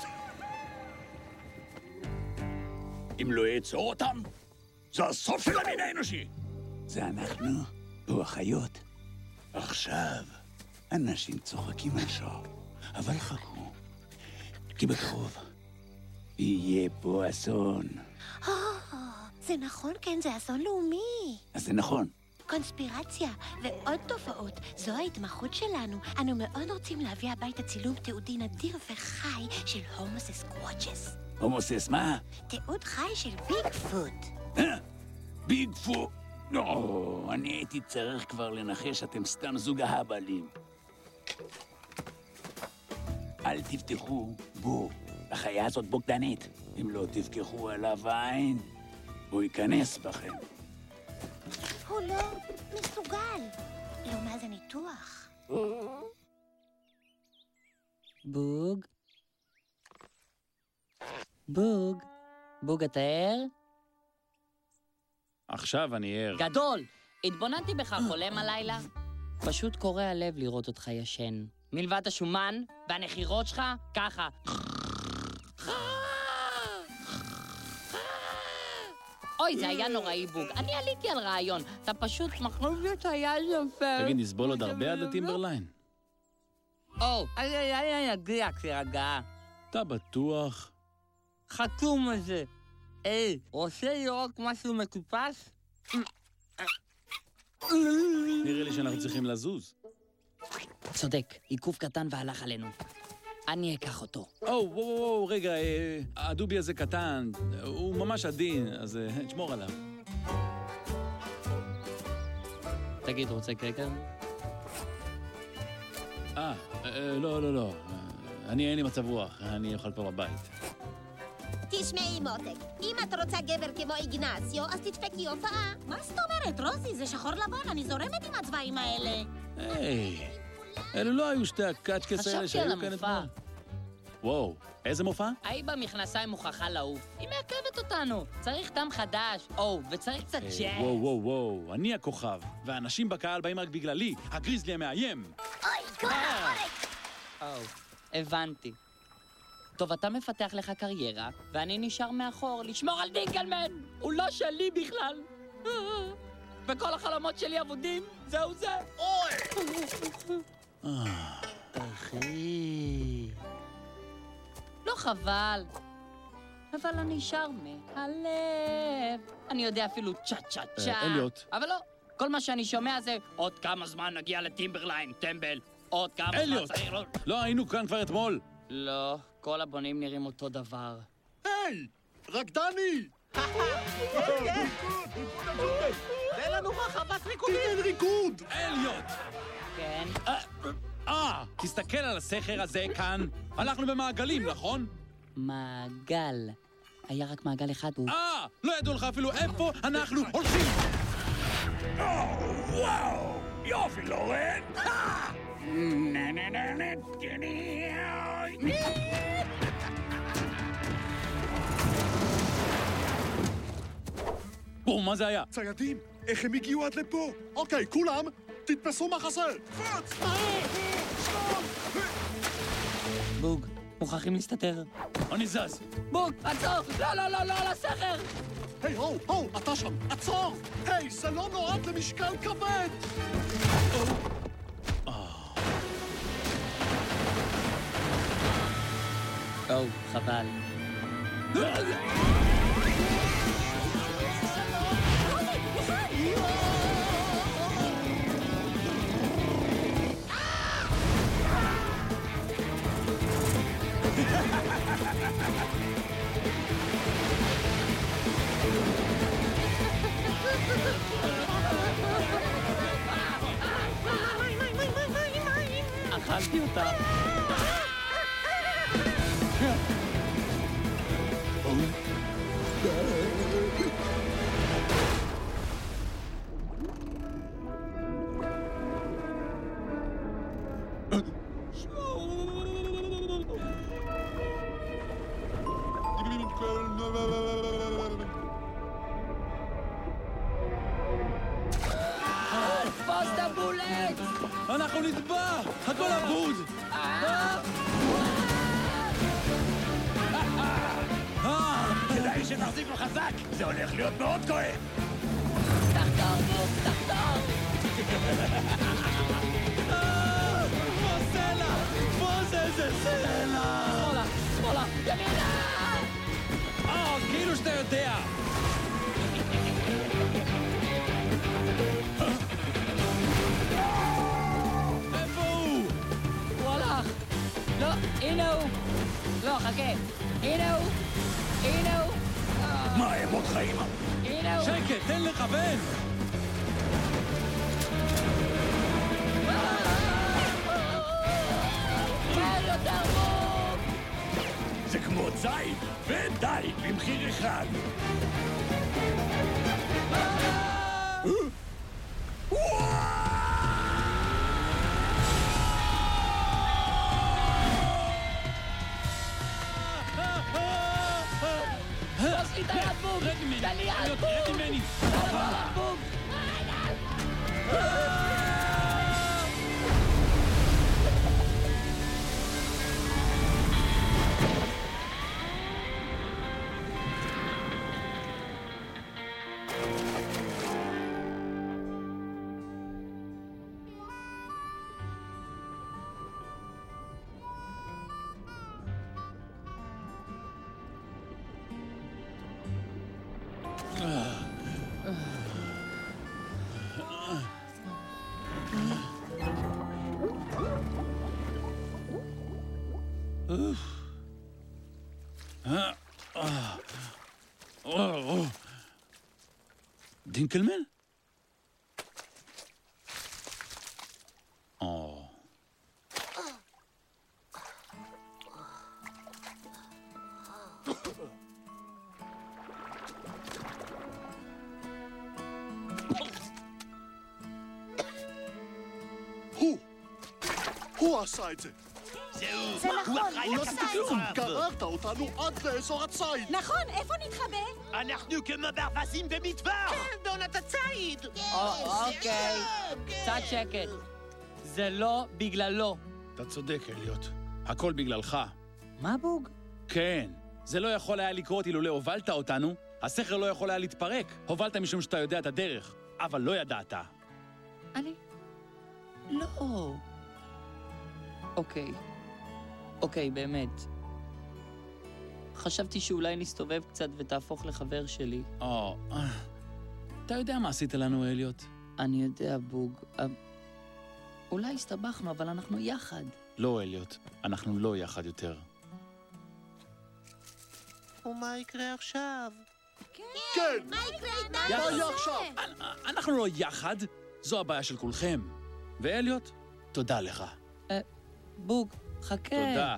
אם לא יעצור אותם, זה הסוף של המין האנושי. זה אנחנו, או החיות. עכשיו, אנשים צוחקים עכשיו, אבל חכו, כי בקרוב יהיה פה אסון. זה נכון, כן, זה אסון לאומי. אז זה נכון. קונספירציה ועוד תופעות. זו ההתמחות שלנו. אנו מאוד רוצים להביא הביתה צילום תיעודי נדיר וחי של הומוסס קוואצ'ס. הומוסס מה? תיעוד חי של ביגפוט. ביגפוט? לא, אני הייתי צריך כבר לנחש שאתם סתם זוג ההבלים. אל תפתחו בו, החיה הזאת בוגדנית. אם לא תפקחו עליו עין, הוא ייכנס בכם. הוא לא מסוגל. לא, מה זה ניתוח? בוג? בוג? בוג, אתה ער? עכשיו אני ער. גדול! התבוננתי בך חולם הלילה. פשוט קורע הלב לראות אותך ישן. מלבד השומן והנחירות שלך, ככה. אוי, זה היה נוראי בוג. אני עליתי על רעיון. אתה פשוט מחלוב לי את היד יפה. תגיד, נסבול עוד הרבה עד לטימברליין? אני אגיע כשרגע. אתה בטוח? חתום על זה. רוצה לראות משהו מטופש? נראה לי שאנחנו צריכים לזוז. צודק, עיכוב קטן והלך עלינו. אני אקח אותו. וואו, רגע, הדובי הזה קטן, הוא ממש עדין, אז תשמור עליו. תגיד, רוצה קרקר? לא. אין לי מצב רוח, אני אוכל פה בבית. תשמעי, מותק, אם את רוצה גבר כמו איגנסיו, אז תדפקי הופעה. מה זאת אומרת, רוזי? זה שחור לבן, אני זורמת עם הצבעים האלה. היי, אלו לא היו שתי הקאצ'קס האלה שהיו כאן אתמול. וואו, איזה מופע? ההיא במכנסיים מוכרחה לעוף. היא מעכבת אותנו. צריך דם חדש. וצריך קצת ג'אז. וואו, אני הכוכב, והאנשים בקהל באים רק בגללי, הגריזלי המאיים. אוי, כל העורק! הבנתי. טוב, אתה מפתח לך קריירה, ואני נשאר מאחור לשמור על דינגלמן. הוא לא שלי בכלל. וכל החלומות שלי אבודים, זהו זה. אחי. לא חבל. אבל אני נשאר מהלב. אני יודע אפילו צ'ה. אליוט. אבל לא, כל מה שאני שומע זה עוד כמה זמן נגיע לטימברליין, טמבל. עוד כמה זמן צריך... לא, היינו כאן כבר אתמול. לא, כל הבונים נראים אותו דבר. היי, רקדני! תן לנו רחבת ריקודים! תן ריקוד! אליוט! כן? תסתכל על הסכר הזה כאן. אנחנו במעגלים, נכון? מעגל. היה רק מעגל אחד. לא ידעו לך אפילו איפה אנחנו הולכים! וואו! יופי, לורן! מה זה היה? ציידים, איך הם הגיעו עד לפה? אוקיי, כולם, תתפסו מחסה! קפוץ! בוג, מוכרחים להסתתר. אני זז. בוג, עצור! לא, על הסכר! היי, אתה שם, עצור! היי, זה לא נועד למשקל כבד! חבל. אכלתי אותה. תפוס את הבולט! אנחנו נטבע! הכל אבוד! כדאי שתחזיקו חזק! זה הולך להיות מאוד כואב! תחתור, בוק, תחתור! כמו סלע! כמו זה סלע! שמאלה, שמאלה, ימינה! כאילו שאתה יודע! איפה הוא? הוא הלך! לא, הנה הוא! לא, חכה! הנה הוא! הנה הוא! מה, הם עוד חיים? הנה הוא! שקט, תן לכוון! מהר יותר בוק! זה כמו ציד ודי במחיר אחד! תפוס לי את היד בוק! רד ממני! תן לי יד רד בוק! ממני! תן לי יד בוק! דינקלמן? או. הוא עשה את זה. זהו, זה נכון, הוא אחראי הוא לכף עשה את כלום. גררת אותנו עד לאזור הציד. נכון, איפה נתחבא? אנחנו כמו ברווזים במטווח! דונת הציד! אוקיי, קצת שקט. זה לא בגללו. אתה צודק, אליוט. הכל בגללך. מה בוג? כן. זה לא יכול היה לקרות אילולא הובלת אותנו. הסכר לא יכול היה להתפרק. הובלת משום שאתה יודע את הדרך, אבל לא ידעת. אני? לא. אוקיי, באמת. חשבתי שאולי נסתובב קצת ותהפוך לחבר שלי. אתה יודע מה עשית לנו, אליוט? אני יודע, בוג. אולי הסתבכנו, אבל אנחנו יחד. לא, אליוט. אנחנו לא יחד יותר. ומה יקרה עכשיו? כן! מה יקרה מה איתנו? יהיה עכשיו? אנחנו לא יחד. זו הבעיה של כולכם. ואליוט, תודה לך. בוג, חכה. תודה.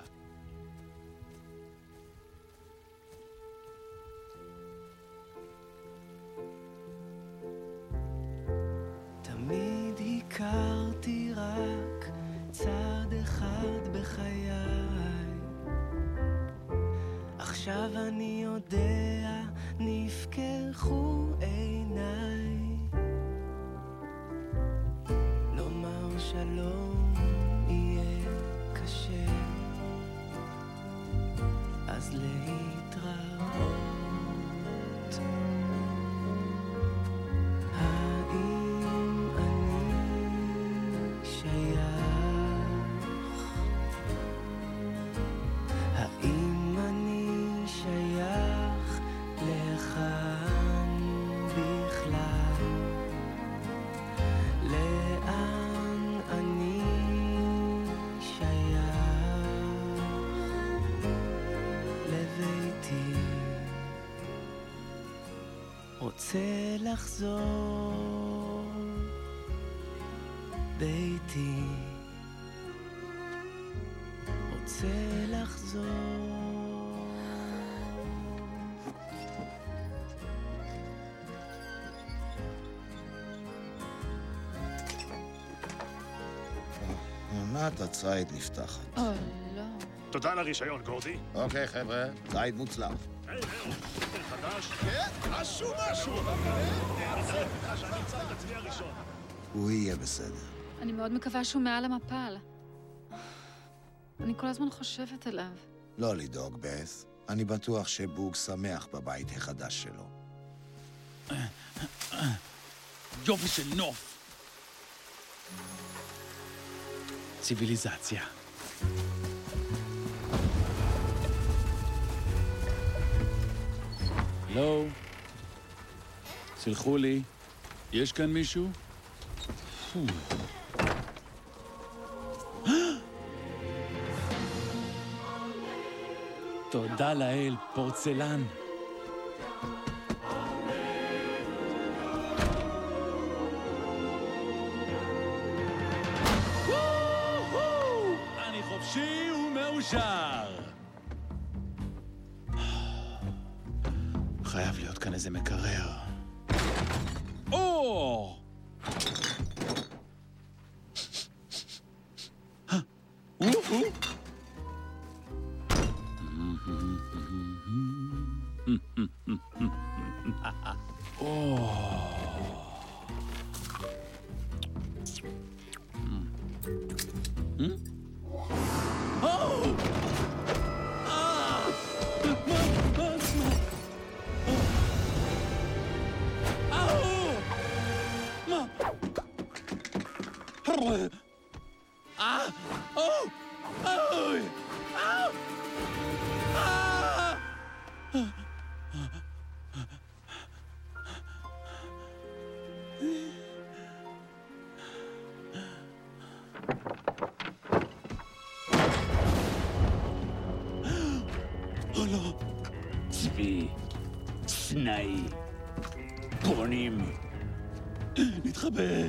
תמיד הכרתי רק צד אחד בחיי, עכשיו אני יודע, נפקחו עיניי. לומר שלום יהיה קשה, אז להתראות. האם אני שייך? האם אני שייך לכאן בכלל? לאן אני שייך? לביתי. רוצה לחזור ביתי, רוצה לחזור. עונת הציד נפתחת. או, לא. תודה על הרישיון, גורדי. אוקיי, חבר'ה, ציד מוצלח. חדש? כן, משהו. נעשה לך שאני אמצא את עצמי הראשון. הוא יהיה בסדר. אני מאוד מקווה שהוא מעל המפל. אני כל הזמן חושבת עליו. לא לדאוג, בס. אני בטוח שבוג שמח בבית החדש שלו. יופי של נוף. ציוויליזציה. לא. סלחו לי. יש כאן מישהו? תודה לאל, פורצלן. אני חופשי ומאושר. חייב להיות כאן איזה מקרר. או! צבי, סנאי, פרונים. נתחבא.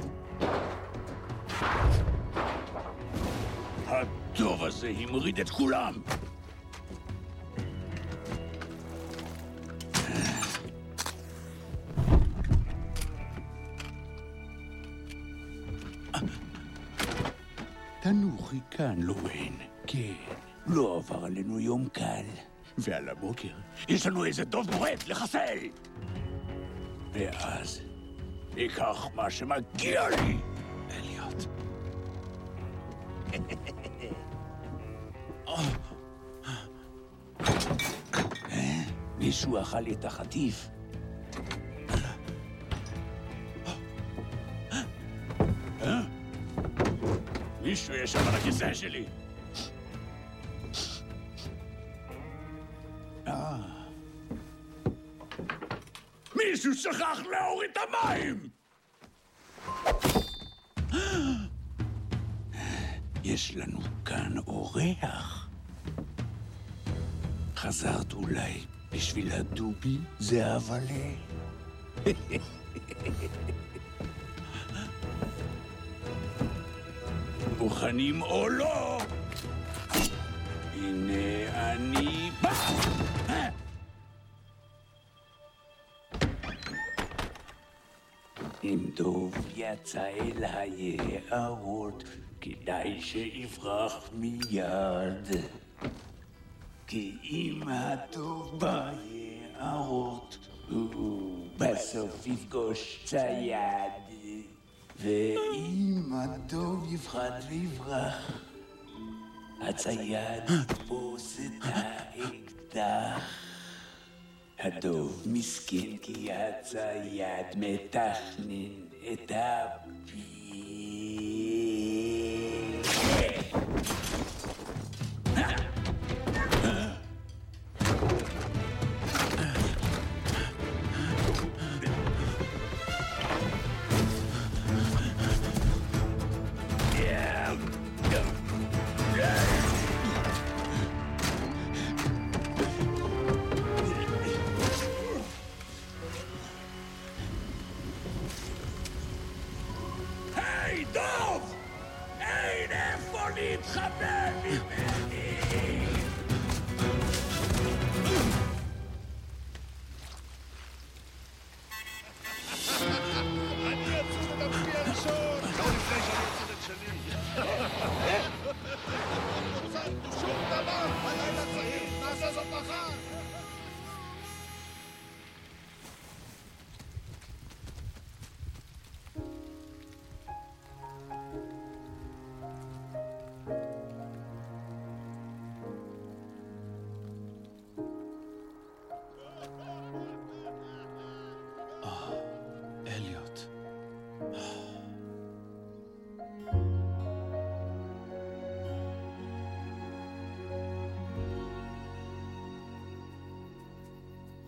הטוב הזה המריד את כולם. תנוחי כאן, לואין. כן, לא עבר עלינו יום קל. ועל הבוקר יש לנו איזה דוב מורד לחסל. ואז אקח מה שמגיע לי. אליוט. מישהו אכל לי את החטיף. מישהו ישב על הכיסא שלי. מישהו שכח להוריד את המים! יש לנו כאן אורח. חזרת אולי בשביל הדובי זהבלה. מוכנים או לא? הנה אני בא! אם דוב יצא אל היערות, כדאי שיברח מיד. כי אם הדוב ביערות, הוא בסוף יפגוש צייד. ואם הדוב יפחד ויברח, הצייד יתפוס את האקדח. הדוב מסכן כי הצייד מתכנן את הפי. היי, דוב! אין איפה להתחבא ממני!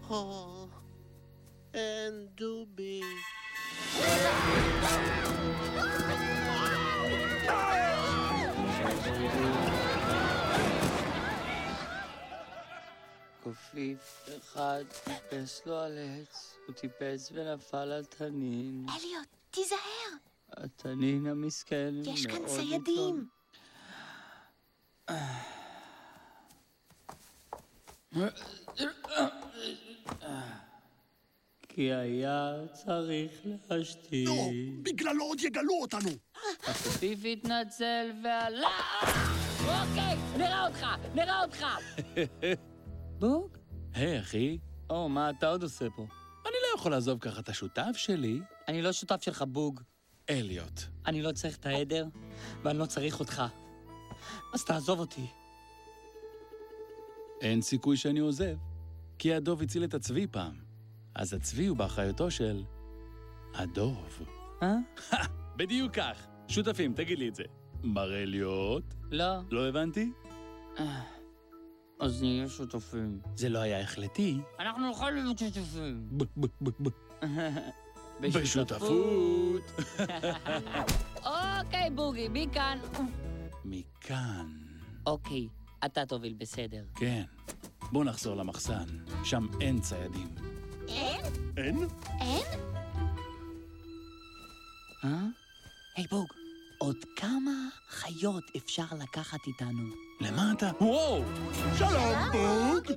אין דובי. קופיף אחד טיפס לו על עץ, הוא טיפס ונפל על תנין. אליוט, תיזהר. התנין המסכן מאוד... יש כאן ציידים. כי היה צריך להשתיק. לא, בגללו עוד יגלו אותנו. הקופיף התנצל ועלה... אוקיי, נראה אותך. בוג? היי, אחי. או, מה אתה עוד עושה פה? אני לא יכול לעזוב ככה את השותף שלי. אני לא שותף שלך, בוג. אליוט. אני לא צריך את העדר, ואני לא צריך אותך. אז תעזוב אותי. אין סיכוי שאני עוזב, כי הדוב הציל את הצבי פעם. אז הצבי הוא באחריותו של הדוב. בדיוק כך. שותפים, תגיד לי את זה. מר אליוט? לא. לא הבנתי? אז נהיה שותפים. זה לא היה החלטי. אנחנו נוכל להיות שותפים. בשותפות. אוקיי, בוגי, מכאן. מכאן. אוקיי, אתה תוביל בסדר. כן. בוא נחזור למחסן. שם אין ציידים. אין? אין? אין? היי, בוג, עוד כמה חיות אפשר לקחת איתנו? למה אתה? וואו! שלום, בוג!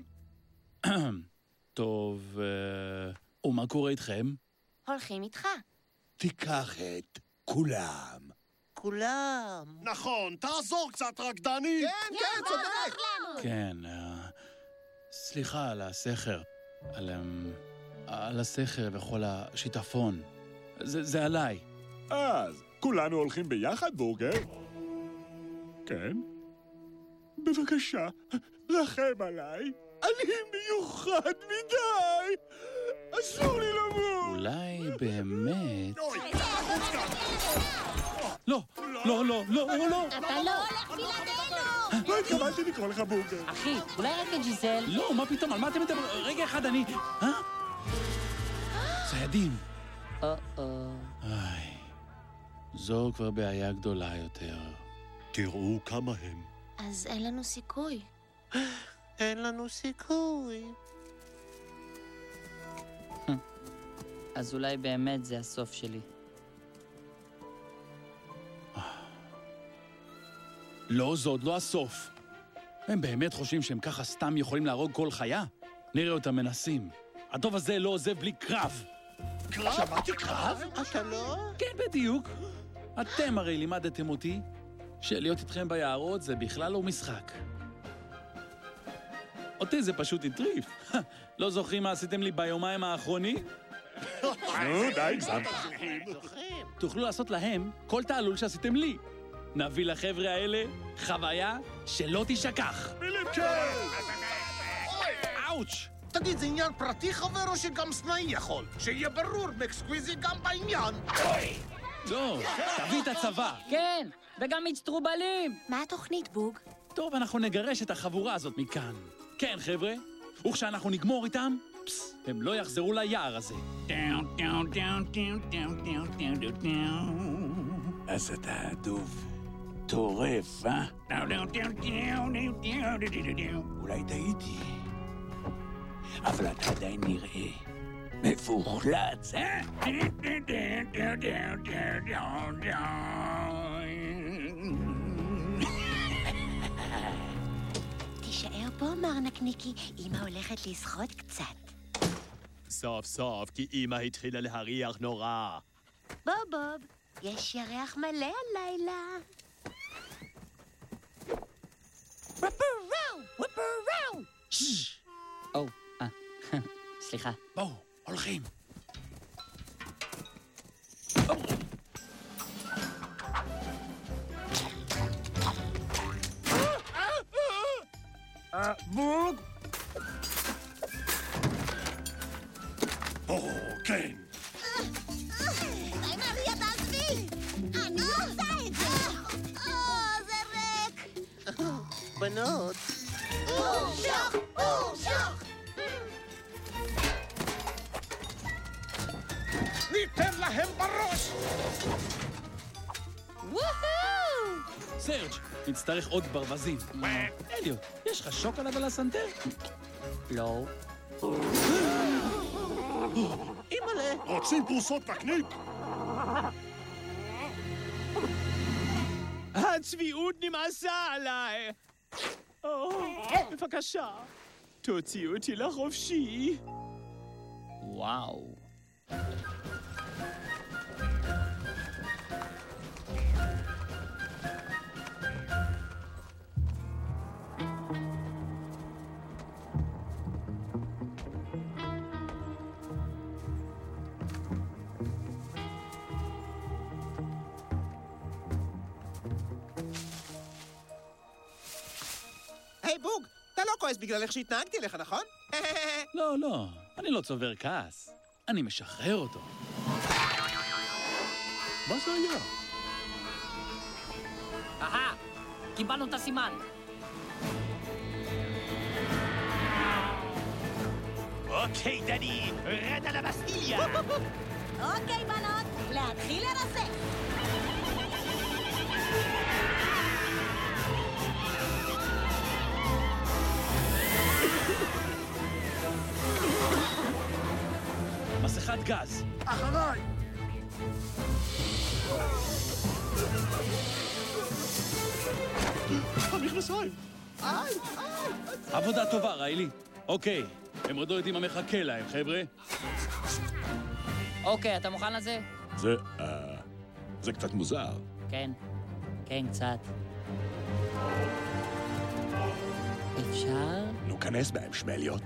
טוב, ומה קורה איתכם? הולכים איתך. תיקח את כולם. כולם. נכון, תעזור קצת, רקדני. כן, צודק. כן, סליחה על הסכר. על הסכר וכל השיטפון. זה עליי. אז כולנו הולכים ביחד, בורגר? כן? בבקשה, רחם עליי. אני מיוחד מדי. אסור לי למות. אולי באמת... לא. אתה לא הולך בלעדינו! לא התכוונתי לקרוא לך בורגר. אחי, אולי רק את ג'יזל? לא, מה פתאום? על מה אתם מדברים? רגע אחד, אני... ציידים. איי, זו כבר בעיה גדולה יותר. תראו כמה הם. אז אין לנו סיכוי. אין לנו סיכוי. אז אולי באמת זה הסוף שלי. לא, זה עוד לא הסוף. הם באמת חושבים שהם ככה סתם יכולים להרוג כל חיה? נראה אותם מנסים. הדוב הזה לא עוזב בלי קרב. קרב? שמעתי קרב? אתה לא? כן, בדיוק. אתם הרי לימדתם אותי שלהיות איתכם ביערות זה בכלל לא משחק. אותי זה פשוט הטריף. לא זוכרים מה עשיתם לי ביומיים האחרונים? נו, די, הגזמת. זוכרים. תוכלו לעשות להם כל תעלול שעשיתם לי. נביא לחבר'ה האלה חוויה שלא תשכח. מילים כן! אאוץ'! תגיד, זה עניין פרטי חבר או שגם סנאי יכול? שיהיה ברור, מקסקוויזי גם בעניין. לא, תביא את הצבא. כן, וגם מצטרובלים. מה התוכנית, בוג? טוב, אנחנו נגרש את החבורה הזאת מכאן. כן, חבר'ה, וכשאנחנו נגמור איתם, הם לא יחזרו ליער הזה. אז אתה דוב טורף, אה? אולי טעיתי, אבל אתה עדיין נראה מפוחלץ, אה? תישאר פה, מר נקניקי. אמא הולכת לשחות קצת. סוף סוף, כי אמא התחילה להריח נורא. בוב, יש ירח מלא הלילה. או, סליחה. בואו, הולכים. בוג? כן. די מריה, תעזבי! אני רוצה את זה! זה ריק! בנות. אורשוך! להם בראש! סרג', נצטרך עוד ברווזים. אליוט, יש לך שוקולד על הסנטר? לא. אימא'לה! רוצים פרוסות נקניק? הצביעות נמאסה עליי! בבקשה, תוציאו אותי לחופשי. וואו. היי בוג, אתה לא כועס בגלל איך שהתנהגתי אליך, נכון? לא, לא, אני לא צובר כעס. אני משחרר אותו. מה זה היה? אהה, קיבלנו את הסימן. אוקיי, דני, רד על הבסטיליה! אוקיי, בנות, להתחיל לרסק. מסכת גז. אחריי! המכנסיים! עבודה טובה, ריילי. אוקיי, הם עוד לא יודעים מה מחכה להם, חבר'ה. אוקיי, אתה מוכן לזה? זה קצת מוזר. כן. כן, קצת. אפשר? נו, כנס בהם, שמליות.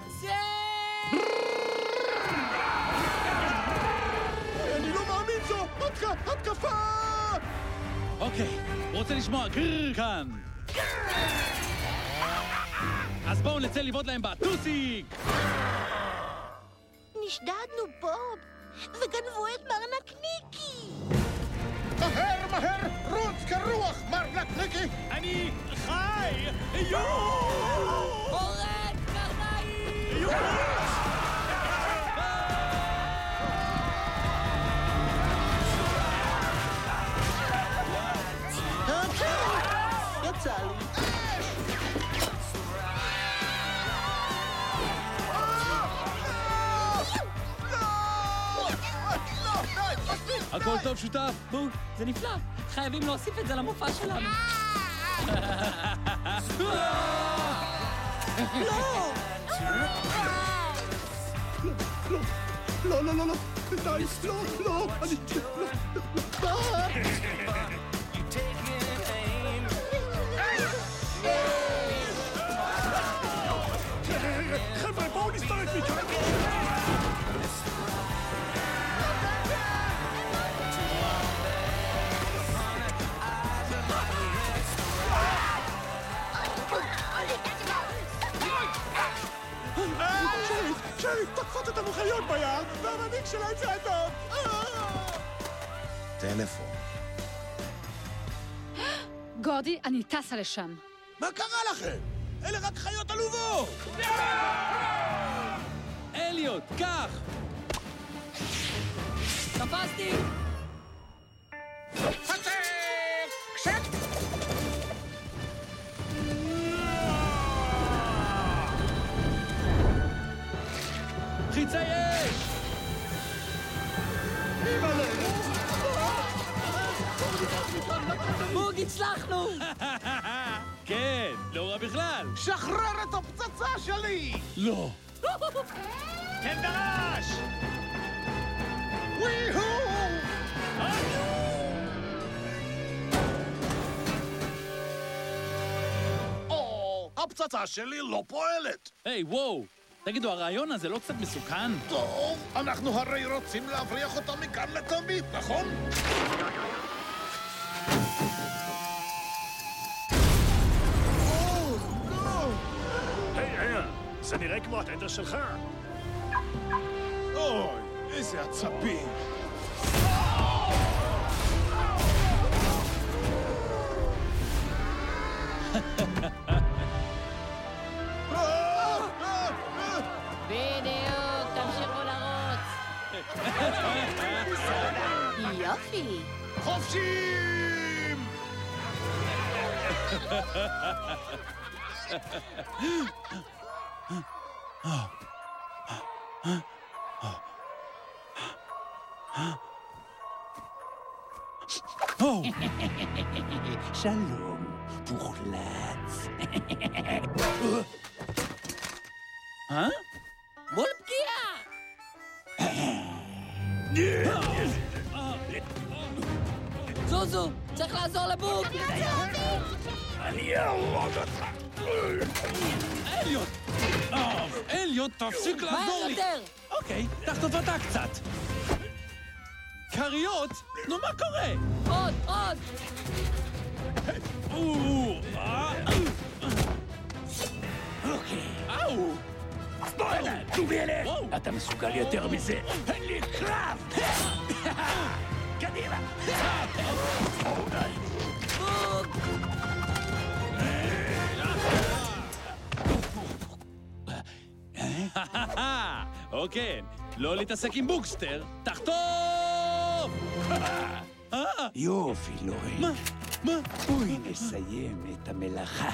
אני לא מאמין זו! התקפה! אוקיי, רוצה לשמוע גרר כאן. אז בואו נצא לבעוט להם בטוסיק! נשדדנו, בוב, וגנבו את מר נקניקי. מהר, מהר, רוץ כרוח, מר נקניקי! אני חי! הורג, קרניים! יצא לי. הכל טוב, שותף? בואו, זה נפלא. חייבים להוסיף את זה למופע שלנו. לא, לא, לא, לא, די, לא, לא, אני... חבר'ה, בואו נסתרק מכאן! שריף, תקפות את המוחיות ביער, והמנהיג שלהם זה אדום! טלפון. גורדי, אני טסה לשם. מה קרה לכם? אלה רק חיות עלובות! אליוט, קח! תפסתי! הצק! קשק! חיצי אש! בוג, הצלחנו! כן, לא רע בכלל. שחרר את הפצצה שלי! לא. תן דרש! וויהו! הפצצה שלי לא פועלת! היי, וואו. תגידו, הרעיון הזה לא קצת מסוכן? טוב, אנחנו הרי רוצים להבריח אותה מכאן לתמיד, נכון? היי, זה נראה כמו התדר שלך. אוי, איזה עצבים. בדיוק, תמשיכו לרוץ. יופי. חופשים! שלום, פוחלץ. בול פגיעה! זוזו, צריך לעזור לבוק! אני אהרוג אותך! אליוט! אליוט, תפסיק לעזור לי! מהר יותר! אוקיי, תחטוף אתה קצת. כריות? נו, מה קורה? עוד! אוקיי. אאו! טובי אלה! אתה מסוגל יותר מזה? אין לי קרב! קדימה! אוקיי, לא להתעסק עם בוקסטר, תחטוף! יופי, לורן. מה? בואי נסיים את המלאכה.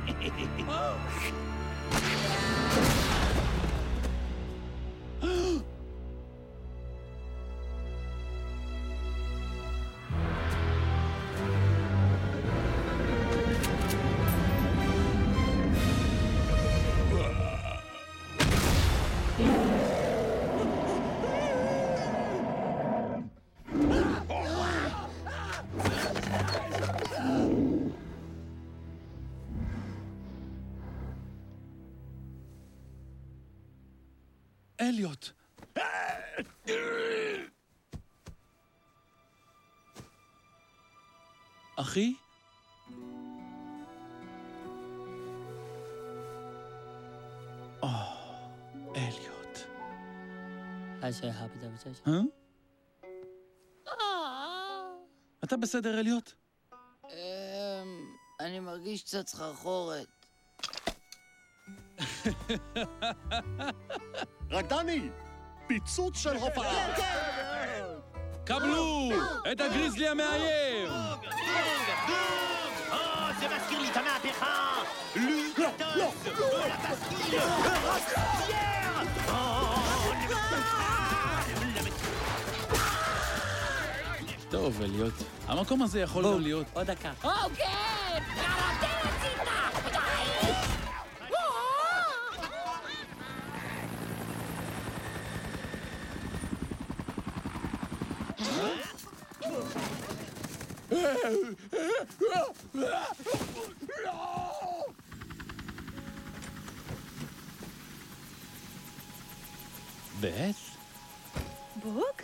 אליוט. אחי? אליוט. אתה בסדר, אליוט? אני מרגיש קצת סחרחורת. רקדני, פיצוץ של הופעה. קבלו את הגריזלי המאיים! זה מזכיר לי את המהפכה! לוק 14! la Bastille! Robespierre! טוב, אליוט, המקום הזה יכול גם להיות... עוד דקה. אוקיי! תן הצידה! בית? בוק?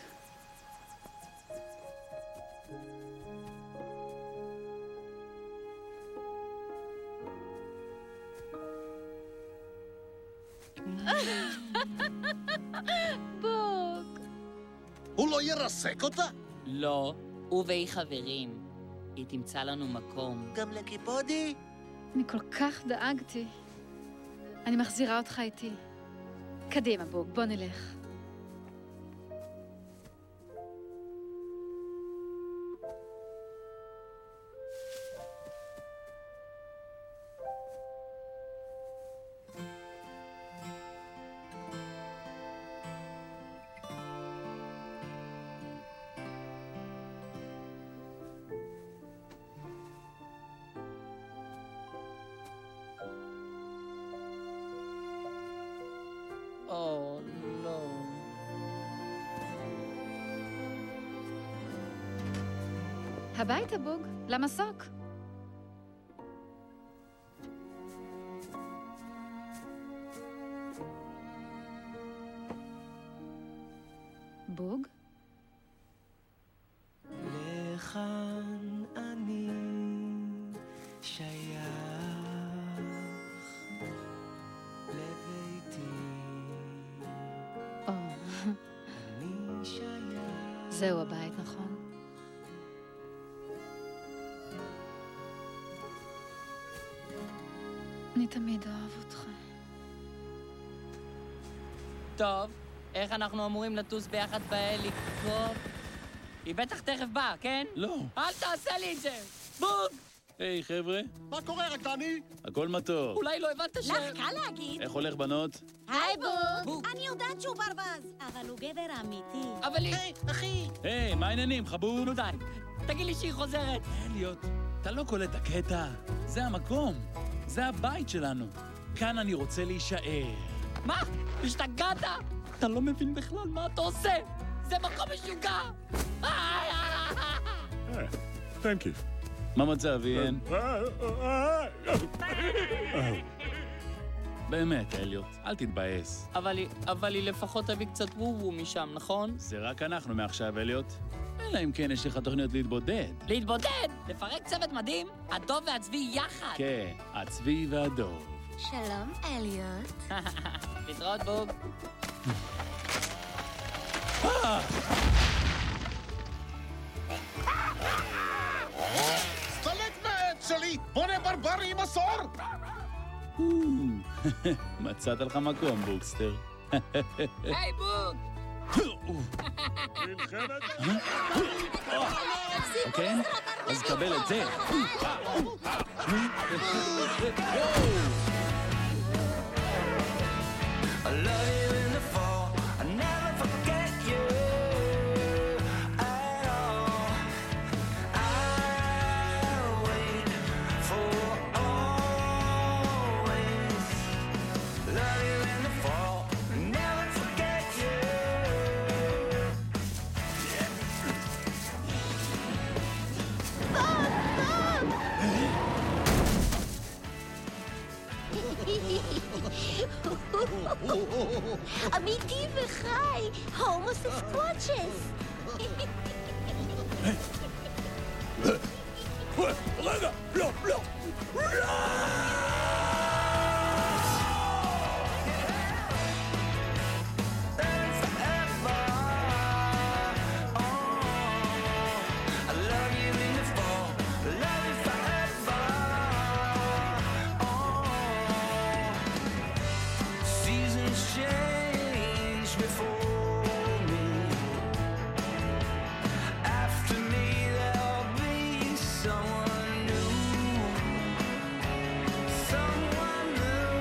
בוק. הוא לא ירסק אותה? לא, הוא והיא חברים. היא תמצא לנו מקום. גם לקיפודי? אני כל כך דאגתי. אני מחזירה אותך איתי. קדימה, בוק, בוא נלך. או, לא. הביתה, בוג, למסוק. בוג? לכאן אני שייך לביתי. אני שייך. זהו הבית, נכון? אני תמיד אוהב אותך. טוב, איך אנחנו אמורים לטוס ביחד בהליקופטר? היא בטח תכף באה, כן? לא. אל תעשה לי את זה! בוג! היי, חבר'ה. מה קורה, רקדני? הכל מתוק. אולי לא הבנת ש... לך קל להגיד. איך הולך, בנות? היי בוג. אני יודעת שהוא ברווז, אבל הוא גבר אמיתי. אבל היא... היי, אחי. היי, מה העניינים, חבוב? נו די, תגיד לי שהיא חוזרת. אליוט, אתה לא קולט הקטע. זה המקום. זה הבית שלנו. כאן אני רוצה להישאר. מה? השתגעת? אתה לא מבין בכלל מה אתה עושה. זה מקום משוגע. Thank you. מה מצב, איין? באמת, אליוט, אל תתבאס. אבל היא לפחות תביא קצת וו-וו משם, נכון? זה רק אנחנו מעכשיו, אליוט. אלא אם כן יש לך תוכניות להתבודד. להתבודד? לפרק צוות מדהים? הדוב והצבי יחד. כן, הצבי והדוב. שלום, אליוט. להתראות, בוג. סתלק מהעץ שלי! בונה ברברי עם עשור! מצאת לך מקום, בוקסטר. היי, בוג! כן? אז קבל את זה. I love you in the fall, I never forget you at all. I'll wait for always. Love you in the fall, never forget you. אמיתי וחי, הומוס סקוואצ'ס. רגע, לא, לא! I love you in the fall, love you forever. Seasons change before me. After me there'll be someone new. Someone new.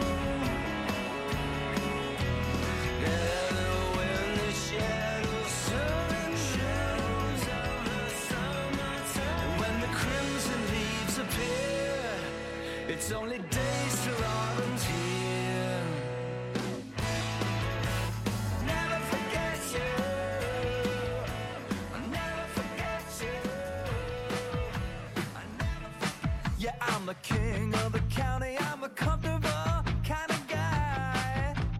Together when the shadows turn shadows of the summertime. When the crimson leaves appear, it's only days till autumn's here. Never forget you. I'll never forget you. Yeah, I'm the king of the county. I'm a comfortable kind of guy.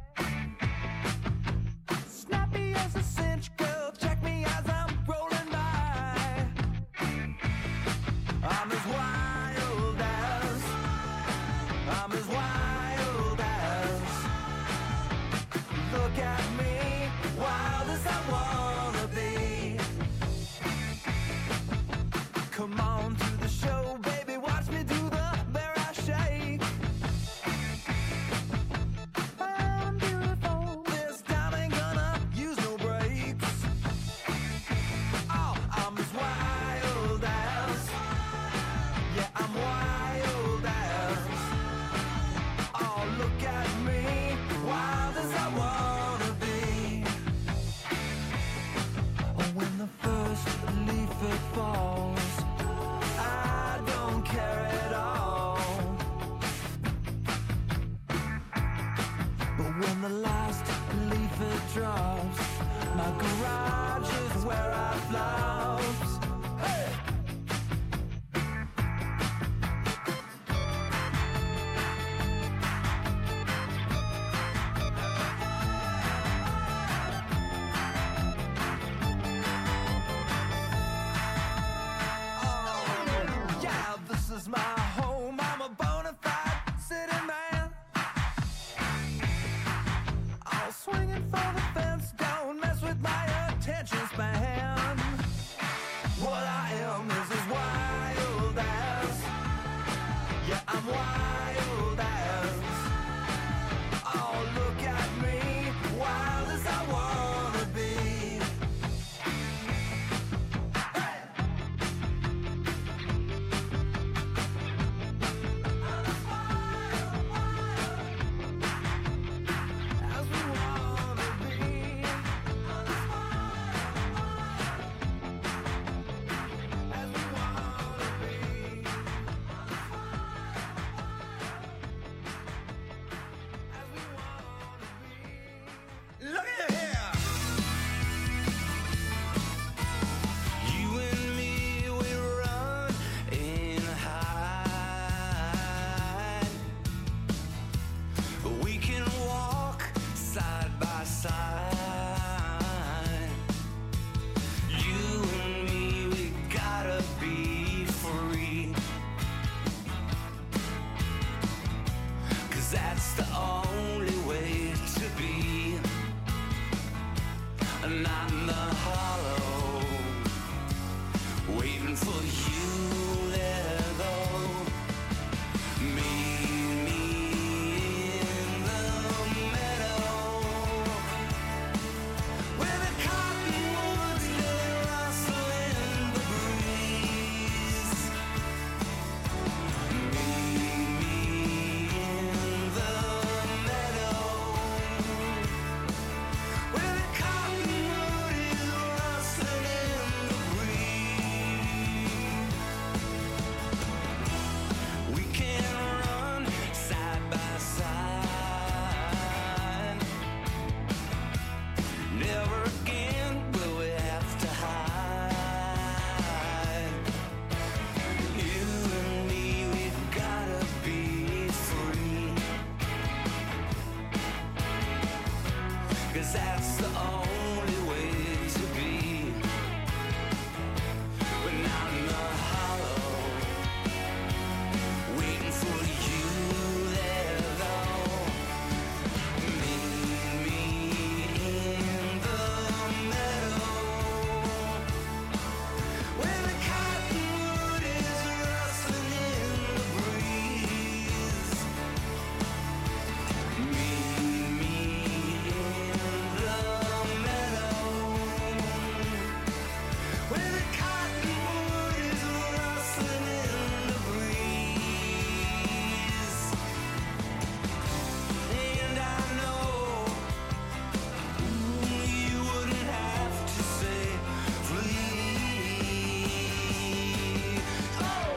Snappy as a cinch, girl. Check me as I'm rolling by. I'm as wild as. I'm as wild as. Look at me, wild as I wanna be. Come on to the show, baby. Watch me do the bear I shake. I'm beautiful. This time ain't gonna use no brakes. Oh, I'm as wild as. Yeah, I'm wild as. Oh, look at me, wild as I wanna be. When the first leaf it falls, I don't care at all. But when the last leaf it drops, my garage is where I flops. Hey! Yeah, this is my home. I'm a bona fide city man. 'cause that's the only way to be. When I'm in the hollow, waiting for you there though. Meet me in the meadow, where the cottonwood is rustling in the breeze. Meet me in the meadow, where the cottonwood is rustling in the breeze. And I know you wouldn't have to say please. Oh!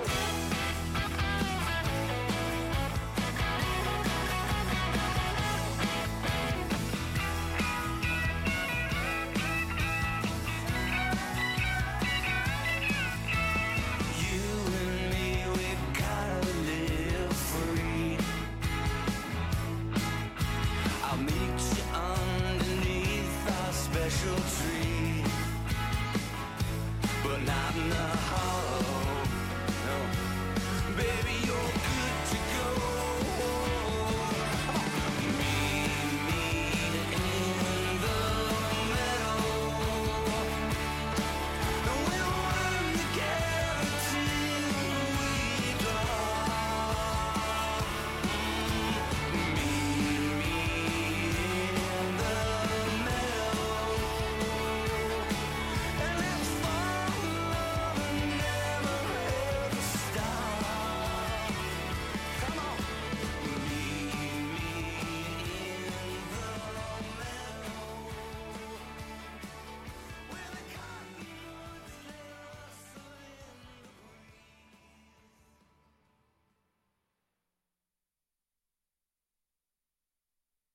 You and me, we gotta live free. I'll meet you underneath our special tree.